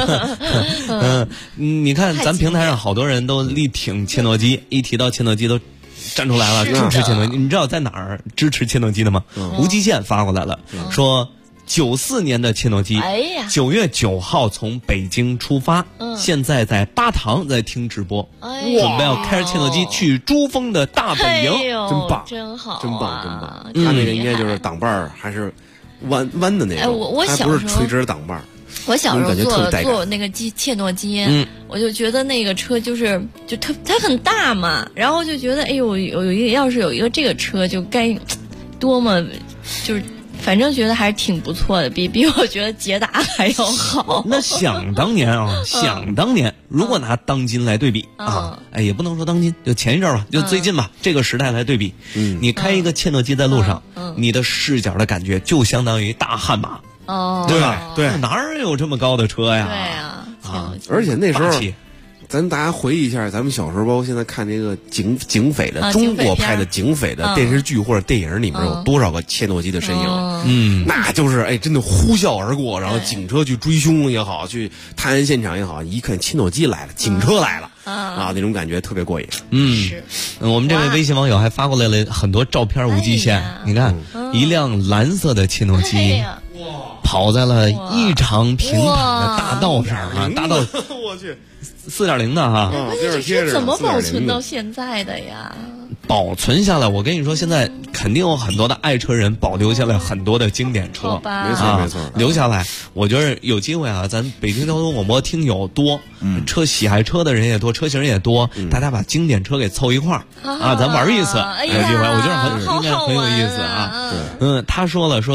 你看咱平台上好多人都力挺切诺基，一提到切诺基都站出来了，支持切诺基。你知道在哪儿支持切诺基的吗？无极限发过来了，说。94年的切诺基，9月9号从北京出发，现在在巴塘在听直播，准备要开着切诺基去珠峰的大本营， 真棒， 真好， 真棒！他那个应该就是挡把儿，还是弯的那种， 我还不是垂直的挡把儿。 我小时候坐那个切诺基，我就觉得那个车它很大嘛，然后就觉得哎呦要是有一个这个车就该多么就是。反正觉得还是挺不错的，比我觉得捷达还要好。 那想当年啊，如果拿当今来对比也不能说当今，就前一阵吧，就最近吧，这个时代来对比，你开一个切诺基在路上，你的视角的感觉就相当于大悍马，对吧？对，哪有这么高的车呀？ 对啊， 而且那时候。咱大家回忆一下，咱们小时候包括现在看这个警匪的中国拍的警匪的电视剧或者电影里面有多少个切诺基的身影？那就是真的呼啸而过，然后警车去追凶也好，去探案现场也好，一看切诺基来了，警车来了那种感觉特别过瘾。 我们这位微信网友还发过来了很多照片，无极限，你看一辆蓝色的切诺基。跑在了异常平坦的大道上大道， 我去 ，4.0的哈， 这是怎么保存到现在的呀？ 保存下来，我跟你说，现在肯定有很多的爱车人保留下来很多的经典车， 没错， 留下来。我觉得有机会啊，咱北京交通广播听友多，喜爱车的人也多，车型也多，大家把经典车给凑一块儿咱玩一次，有机会，我觉得应该很有意思啊。他说了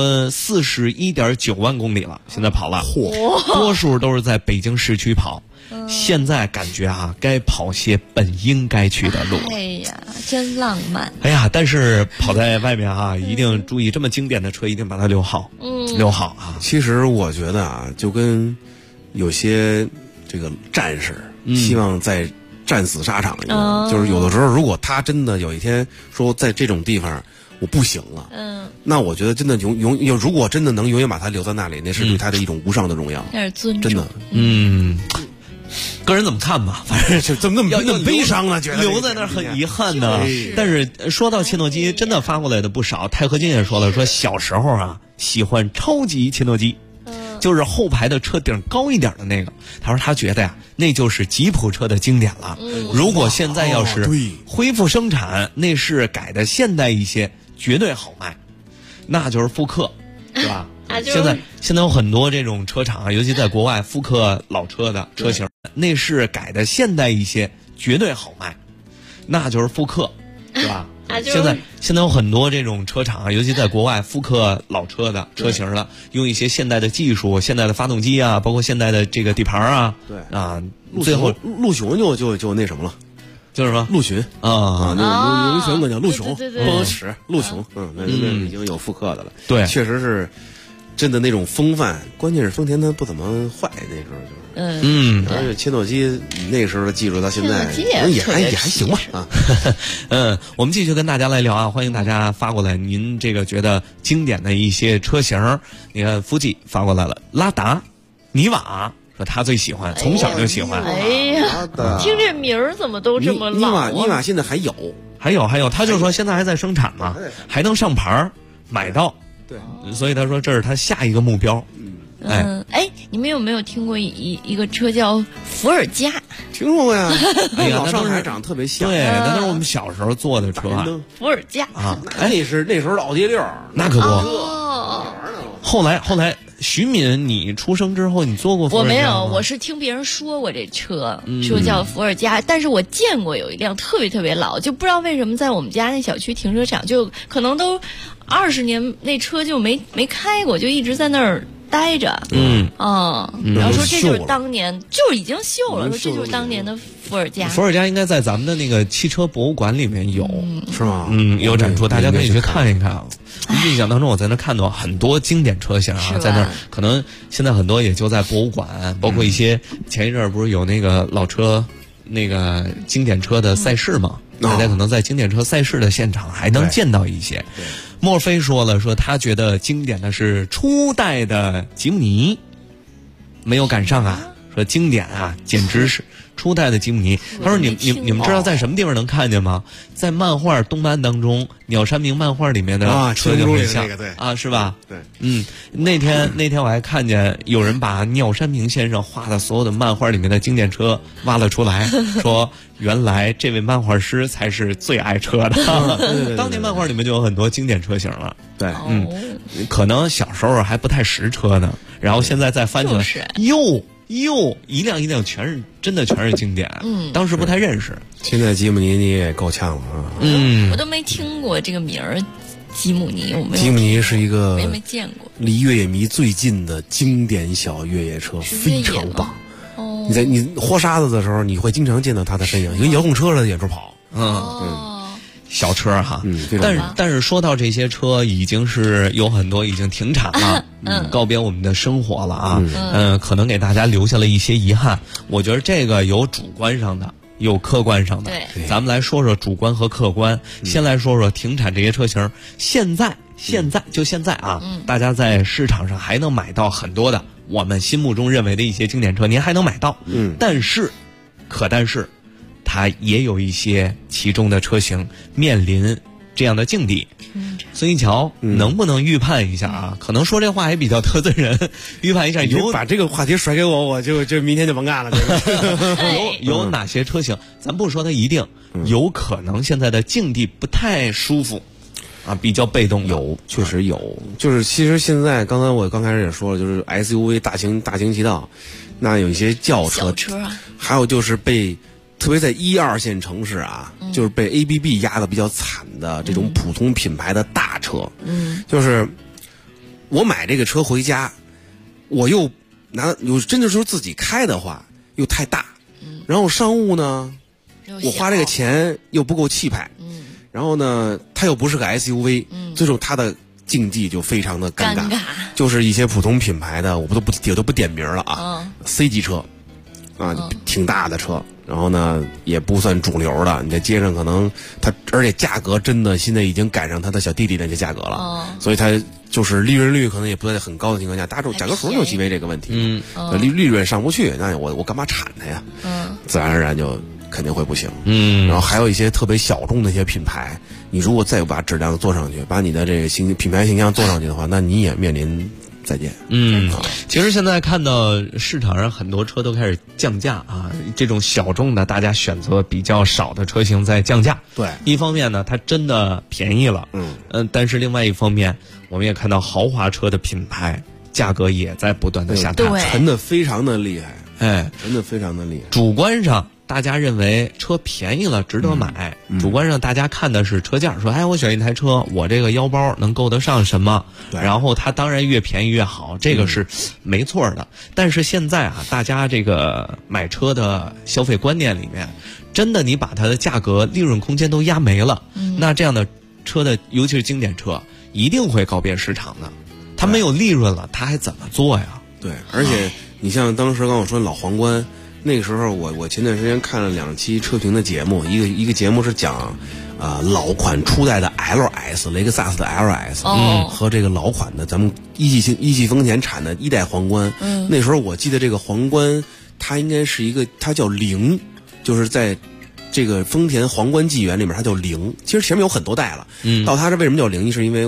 ，41.9万公里了，现在跑了，多数都是在北京市区跑。现在感觉该跑些本应该去的路。 哎呀，真浪漫。 哎呀，但是跑在外面一定注意，这么经典的车一定把它留好。留好啊。 其实我觉得就跟有些这个战士希望在战死沙场一样，就是有的时候，如果他真的有一天说在这种地方我不行了，那我觉得真的如果真的能永远把他留在那里，那是对他的一种无上的荣耀。 那是尊重， 真的， 个人怎么看吧，反正怎么那么悲伤呢？觉得留在那儿很遗憾呢。但是说到切诺基，真的发过来的不少。钛合金也说了，说小时候喜欢超级切诺基，就是后排的车顶高一点的那个。他说他觉得那就是吉普车的经典了。如果现在要是恢复生产，内饰改的现代一些，绝对好卖。那就是复刻，对吧？现在有很多这种车厂尤其在国外复刻老车的车型，内饰改的现代一些，绝对好卖。那就是复刻，对吧？现在有很多这种车厂尤其在国外复刻老车的车型的，用一些现代的技术、现代的发动机包括现代的这个底盘最后陆巡就那什么了。 就是说陆巡那龙泉叫陆雄，奔驰陆雄，那已经有复刻的了。 对， 确实是真的那种风范。关键是丰田它不怎么坏，那时候就是而且切诺基那时候的技术到现在也还行吧我们继续跟大家来聊欢迎大家发过来您这个觉得经典的一些车型。你看福记发过来了，拉达、尼瓦。说他最喜欢，从小就喜欢。 哎呀，听这名儿怎么都这么老？ 尼瓦现在还有， 他就说现在还在生产嘛，还能上牌买到。 对， 所以他说这是他下一个目标。 你们有没有听过一个车叫伏尔加？ 听说过呀， 哎呀， 老上海长得特别像。 对，那都是我们小时候坐的车啊。 伏尔加啊， 那时候的奥迪6， 那可不。后来，徐敏，你出生之后，你坐过伏尔加吗？ 我没有，我是听别人说过这车，说叫伏尔加，但是我见过有一辆特别特别老，就不知道为什么在我们家那小区停车场，就可能都20年，那车就没开过，就一直在那儿待着。然后说这就是当年，就已经锈了，说这就是当年的伏尔加。 伏尔加应该在咱们的那个汽车博物馆里面有， 是吗？ 有展出，大家可以去看一看。印象当中，我在那看到很多经典车型啊，在那儿可能现在很多也就在博物馆，包括一些前一阵儿不是有那个老车那个经典车的赛事嘛，大家可能在经典车赛事的现场还能见到一些。墨菲说了，说他觉得经典的是初代的吉姆尼，没有赶上啊，说经典啊，简直是。初代的吉姆尼，他说你们知道在什么地方能看见吗？在漫画动漫当中，鸟山明漫画里面的车就很像啊，是吧？ 对， 那天我还看见有人把鸟山明先生画的所有的漫画里面的经典车挖了出来，说原来这位漫画师才是最爱车的。当年漫画里面就有很多经典车型了。 对， 可能小时候还不太识车呢，然后现在再翻起来，哟，一辆一辆全是经典。当时不太认识。 现在吉姆尼你也够呛了啊。 我都没听过这个名儿，吉姆尼。 吉姆尼是一个没见过， 离越野迷最近的经典小越野车，非常棒。你豁沙子的时候，你会经常见到它的身影，跟遥控车似的远处跑。 小车哈，但是说到这些车，已经是有很多已经停产了，告别我们的生活了啊，可能给大家留下了一些遗憾。我觉得这个有主观上的，有客观上的，咱们来说说主观和客观。先来说说停产这些车型，现在啊，大家在市场上还能买到很多的我们心目中认为的一些经典车，您还能买到，但是它也有一些其中的车型面临这样的境地。孙一桥能不能预判一下啊？可能说这话也比较得罪人，预判一下把这个话题甩给我，我就明天就甭干了。 有哪些车型？咱不说它一定，有可能现在的境地不太舒服啊，比较被动。 确实有，就是其实现在我刚开始也说了，就是 SUV 大行其道，那有一些轿车，还有就是特别在1、2线城市啊，就是被 ABB 压得比较惨的这种普通品牌的大车，就是我买这个车回家，我又真的说自己开的话又太大，然后商务呢，我花这个钱又不够气派，然后呢，它又不是个 SUV，所以说它的境地就非常的尴尬，就是一些普通品牌的，我都不点名了啊，C 级车啊，挺大的车。然后呢，也不算主流的，你在街上可能而且价格真的现在已经赶上它的小弟弟那些价格了，所以它就是利润率可能也不在很高的情况下，大众价格总有极为这个问题，利润上不去，那我干嘛产它呀？自然而然就肯定会不行。然后还有一些特别小众的一些品牌，你如果再把质量做上去，把你的这个品牌形象做上去的话，那你也面临再见。 其实现在看到市场上很多车都开始降价啊，这种小众的大家选择比较少的车型在降价。 对， 一方面呢，它真的便宜了，但是另外一方面，我们也看到豪华车的品牌价格也在不断的下探， 沉的非常的厉害，沉的非常的厉害。 主观上大家认为车便宜了值得买，主观上大家看的是车价，说我选一台车，我这个腰包能够得上什么，然后它当然越便宜越好，这个是没错的。但是现在啊，大家这个买车的消费观念里面，真的你把它的价格利润空间都压没了，那这样的车的尤其是经典车一定会告别市场的，它没有利润了，它还怎么做呀？ 对，而且你像当时刚我说老皇冠，那个时候我前段时间看了2期车评的节目，一个节目是讲老款初代的 LS 雷克萨斯的 LS，和这个老款的咱们一汽丰田产的1代皇冠，那时候我记得这个皇冠它应该是它叫0，就是在这个丰田皇冠纪元里面它叫0，其实前面有很多代了，到它这为什么叫0，是因为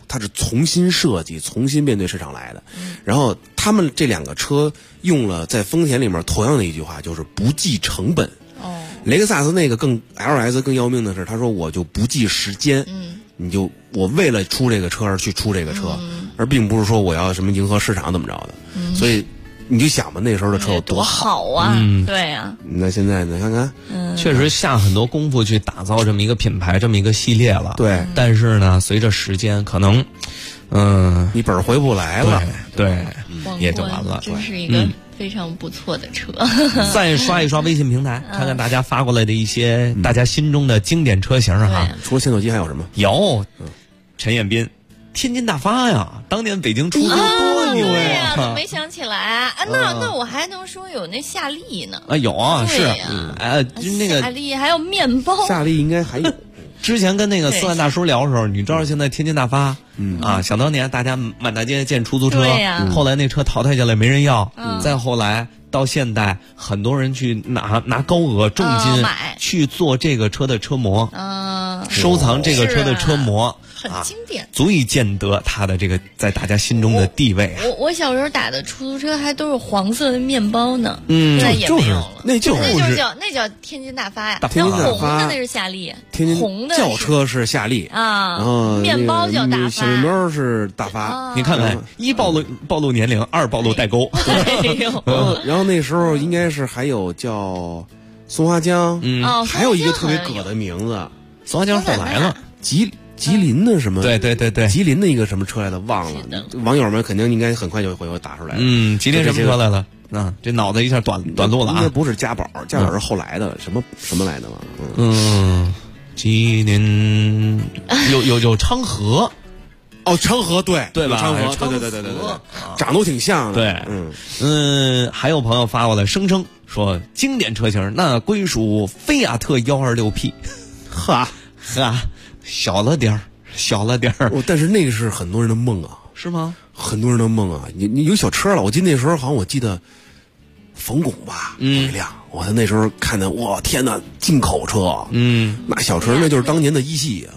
它是重新设计、重新面对市场来的。然后他们这两个车用了在丰田里面同样的一句话，就是不计成本。雷克萨斯那个LS 更要命的是，他说我就不计时间，我为了出这个车而去出这个车，而并不是说我要什么迎合市场怎么着的。所以你就想吧，那时候的车有多好啊！对呀。 那现在你看看， 确实下很多功夫去打造这么一个品牌，这么一个系列了。 对， 但是呢，随着时间可能， 你本回不来了， 对，也就完了。 真是一个非常不错的车。 再刷一刷微信平台，看看大家发过来的一些大家心中的经典车型哈。 除了先斗机还有什么？ 有，陈彦斌，天津大发呀，当年北京出租多牛呀！怎么没想起来？那我还能说有那夏利呢。 有啊，是那个夏利还有面包。 夏利应该还有。 之前跟那个4万大叔聊的时候，你知道现在天津大发，想当年大家满大街建出租车，后来那车淘汰下来没人要，再后来到现代，很多人去拿高额重金去做这个车的车模，收藏这个车的车模。 很经典， 足以见得它的这个在大家心中的地位。 我小时候打的出租车还都是黄色的面包呢，现在也没有了。 那叫天津大发呀， 天津大发红的那是夏利， 天津红的轿车是夏利啊， 然后面包叫大发， 小面包是大发。 你看看，一暴露年龄，二暴露代沟。 然后那时候应该是还有叫松花江，还有一个特别葛的名字， 松花江后来了， 吉林的什么？ 对， 吉林的一个什么车来的忘了，网友们肯定应该很快就会打出来。 吉林什么车来了？这脑子一下短路了啊！ 应该不是嘉宝，嘉宝是后来的，什么来的嘛？吉林有昌河。 昌河对吧？ 昌河对，长得都挺像的。对，还有朋友发过来，声称说经典车型那归属菲亚特126P， 哈， 小了点儿。 但是那个是很多人的梦啊， 是吗？ 很多人的梦啊！你有小车了，我记得那时候好像我记得冯巩吧，有一辆，我那时候看的，哇天哪，进口车，那小车那就是当年的一系，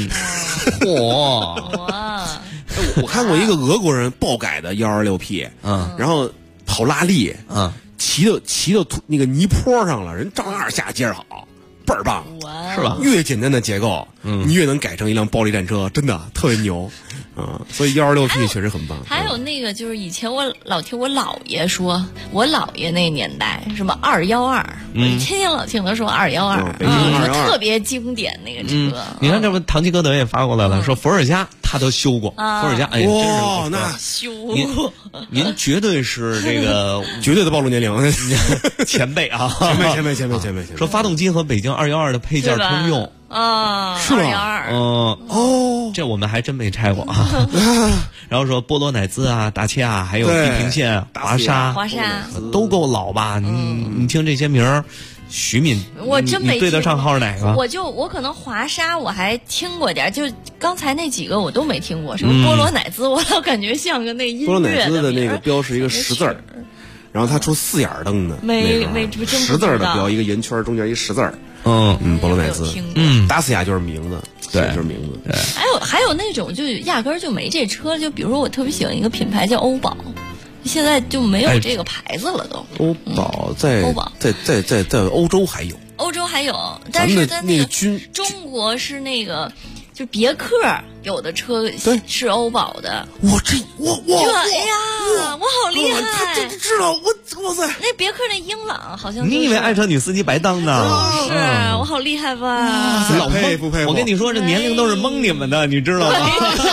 我看过一个俄国人爆改的126P，然后跑拉力，骑到那个泥坡上了，人照样下接着好。倍儿棒， 是吧？ 越简单的结构，你越能改成一辆暴力战车，真的特别牛，所以126P 确实很棒。 还有那个就是以前我老听我姥爷说，我姥爷那年代什么212，我天天老听他说212，说特别经典那个车。 你看这不唐吉诃德也发过来了，说伏尔加他都修过，伏尔加真是那修过。您绝对是这个绝对的暴露年龄， 前辈啊， 前辈。 说发动机和北京212的配件通用啊， 是吧这我们还真没拆过啊。然后说波罗乃兹啊、达契亚，还有地平线、华沙都够老吧？你听这些名儿，徐敏， 我真没对得上号哪个？ 我可能华沙我还听过点，就刚才那几个我都没听过。什么波罗乃兹，我老感觉像个那音乐波罗乃兹的那个标是一个10字儿，然后它出4眼灯的， 没 10字的标，一个圆圈中间一10字。波罗乃兹，达斯亚就是名字，对，就是名字。对， 还有那种就压根儿就没这车，就比如说我特别喜欢一个品牌叫欧宝，现在就没有这个牌子了都。 欧宝在欧洲还有， 但是在那个中国是那个。就别克有的车是欧宝的， 哎呀， 我好厉害！ 他这知道哇塞！ 那别克那英朗好像你以为爱车女司机白当呢？ 是我好厉害吧？ 老佩服！ 我跟你说，这年龄都是蒙你们的，你知道吗？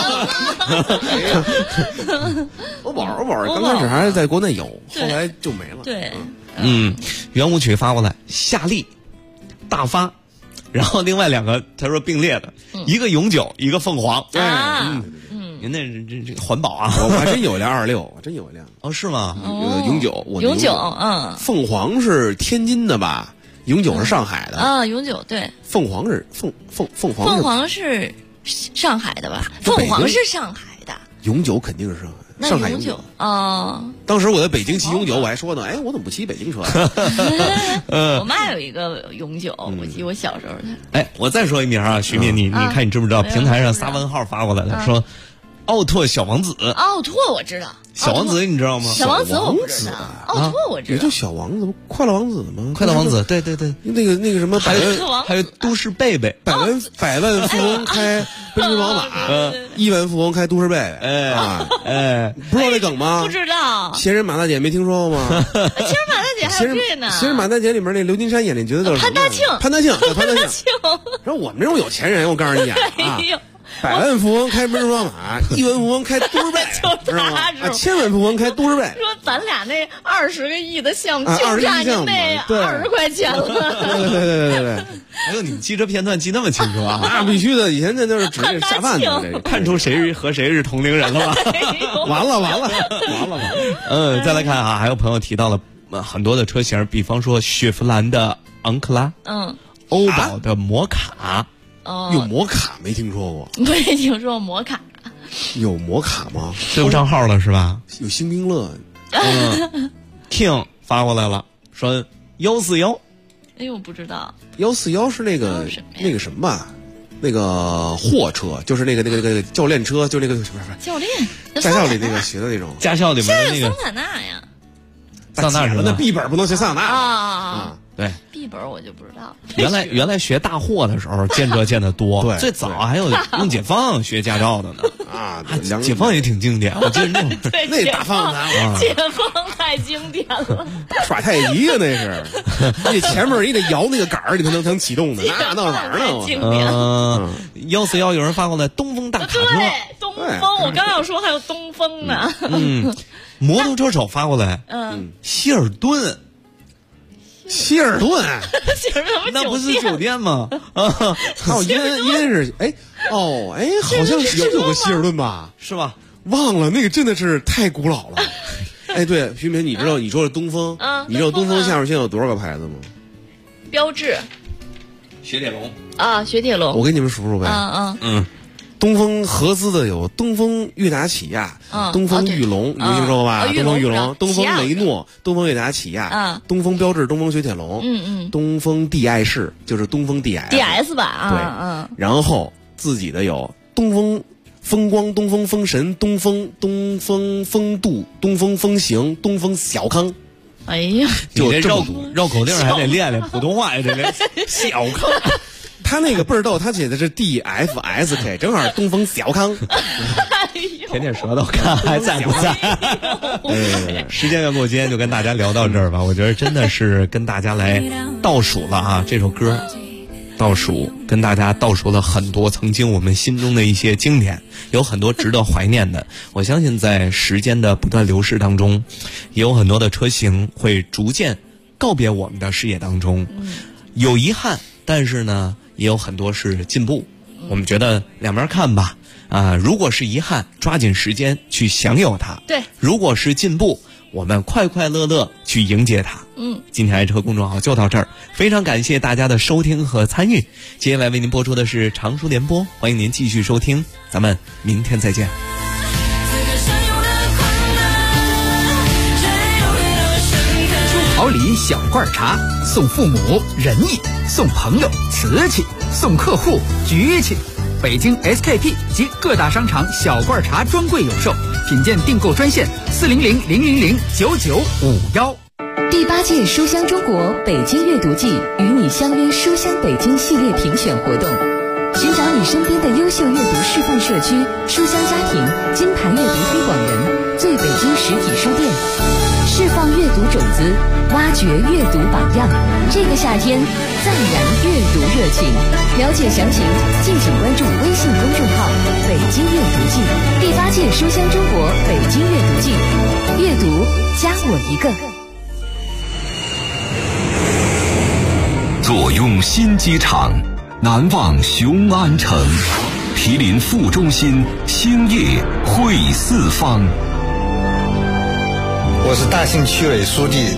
欧宝刚开始还是在国内有，后来就没了。 对， 圆舞曲发过来，夏利、大发。然后另外2个他说并列的，一个永久，一个凤凰。您那这环保啊！ 我还真有一辆226，我真有一辆。 哦，是吗？ 永久，凤凰是天津的吧？永久是上海的啊。永久对。 凤凰是凤凰是上海的吧？凤凰是上海的。 永久肯定是上海永久啊！ 当时我在北京骑永久，我还说呢，我怎么不骑北京车？ 我妈有一个永久，我记得我小时候我再说一名啊，徐敏，你看你知不知道？平台上撒问号发过来的，说奥拓小王子。 奥拓我知道， 小王子你知道吗？ 小王子我不知道，奥拓我知道。 也就小王子，快乐王子吗？ 快乐王子，对对对， 那个什么， 还有都市贝贝， 百万富翁开奔驰宝马，亿万富翁开都市贝贝，不知道这梗吗？ 不知道。 闲人马大姐没听说过吗？ 闲人马大姐还有这呢。 闲人马大姐里面那刘金山演那角色叫什么？潘大庆。然后我们这种有钱人，我告诉你啊。百万富翁开奔驰宝马，亿万富翁开都市贝，知道吗？千万富翁开都市贝。 说咱俩那20个亿的项目，就差您那20块钱了。 对。 哎呦，你记这片段记那么清楚啊？ 那必须的，以前那都是指定下饭的， 看出谁和谁是同龄人了吧？ 完了。 再来看啊，还有朋友提到了很多的车型，比方说雪佛兰的昂克拉，欧宝的摩卡。 有摩卡没听说过？ 没听说摩卡。 有摩卡吗？ 对不上号了是吧？ 有星冰乐。 King 发过来了，说141。 哎呦，不知道。 141是那个什么吧？那个货车，就是那个教练车，就那个不是教练驾校里那个学的那种。 驾校里面的那个。 桑塔纳呀。 桑塔纳那 B 本不能学桑塔纳啊。 对 ，B 本我就不知道。 原来学大货的时候见得多， 对， 最早还有用解放学驾照的呢。解放也挺经典，我记得那大放的解放太经典了， 耍太极呀那是，你前面你得摇那个杆儿，你才能启动的，那玩意儿呢。 经典。 141有人发过来东风大卡车， 对，东风，我刚要说还有东风呢。 摩托车手发过来，希尔顿。 希尔顿那不是酒店吗？ 烟是好像有个希尔顿吧？ 是吧？ 忘了，那个真的是太古老了。对，徐明，你知道你说的东风，你知道东风下面现在有多少个牌子吗？ 标致、 雪铁龙啊，雪铁龙， 我给你们数数呗。东风合资的有东风悦达起亚、东风裕隆，你听说过吧？东风裕隆、东风雷诺、东风悦达起亚、东风标致、东风雪铁龙，东风 DI 式就是东风 DS 吧？ 对，然后自己的有东风风光、东风风神、东风风度、东风风行、东风小康。 哎呀， 就这绕口令还得练普通话呀，这小康。 他那个倍儿逗，他写的是 DFSK， 正好东风小康。 舔舔舌头，看还在不在？时间缘故，今天就跟大家聊到这儿吧。我觉得真的是跟大家来倒数了啊，这首歌倒数跟大家倒数了很多曾经我们心中的一些经典，有很多值得怀念的。我相信在时间的不断流逝当中，也有很多的车型会逐渐告别我们的视野当中，有遗憾，但是呢也有很多是进步，我们觉得两边看吧。如果是遗憾，抓紧时间去享有它； 对， 如果是进步，我们快快乐乐去迎接它。今天爱车公众号就到这儿，非常感谢大家的收听和参与。接下来为您播出的是常熟联播，欢迎您继续收听，咱们明天再见。 好礼小罐茶，送父母仁义，送朋友瓷器，送客户局气。北京 SKP 及各大商场小罐茶专柜有售，品鉴订购专线400-000-9951。 第8届书香中国北京阅读季与你相约书香北京系列评选活动，寻找你身边的优秀阅读示范社区、书香家庭、金牌阅读推广人、最北京实体书店，释放阅读种子，挖掘阅读榜样。这个夏天再燃阅读热情，了解详情敬请关注微信公众号北京阅读季。第8届书香中国北京阅读季，阅读加我一个。 坐拥新机场，难忘雄安城，毗邻副中心，兴业汇四方。 我是大兴区委书记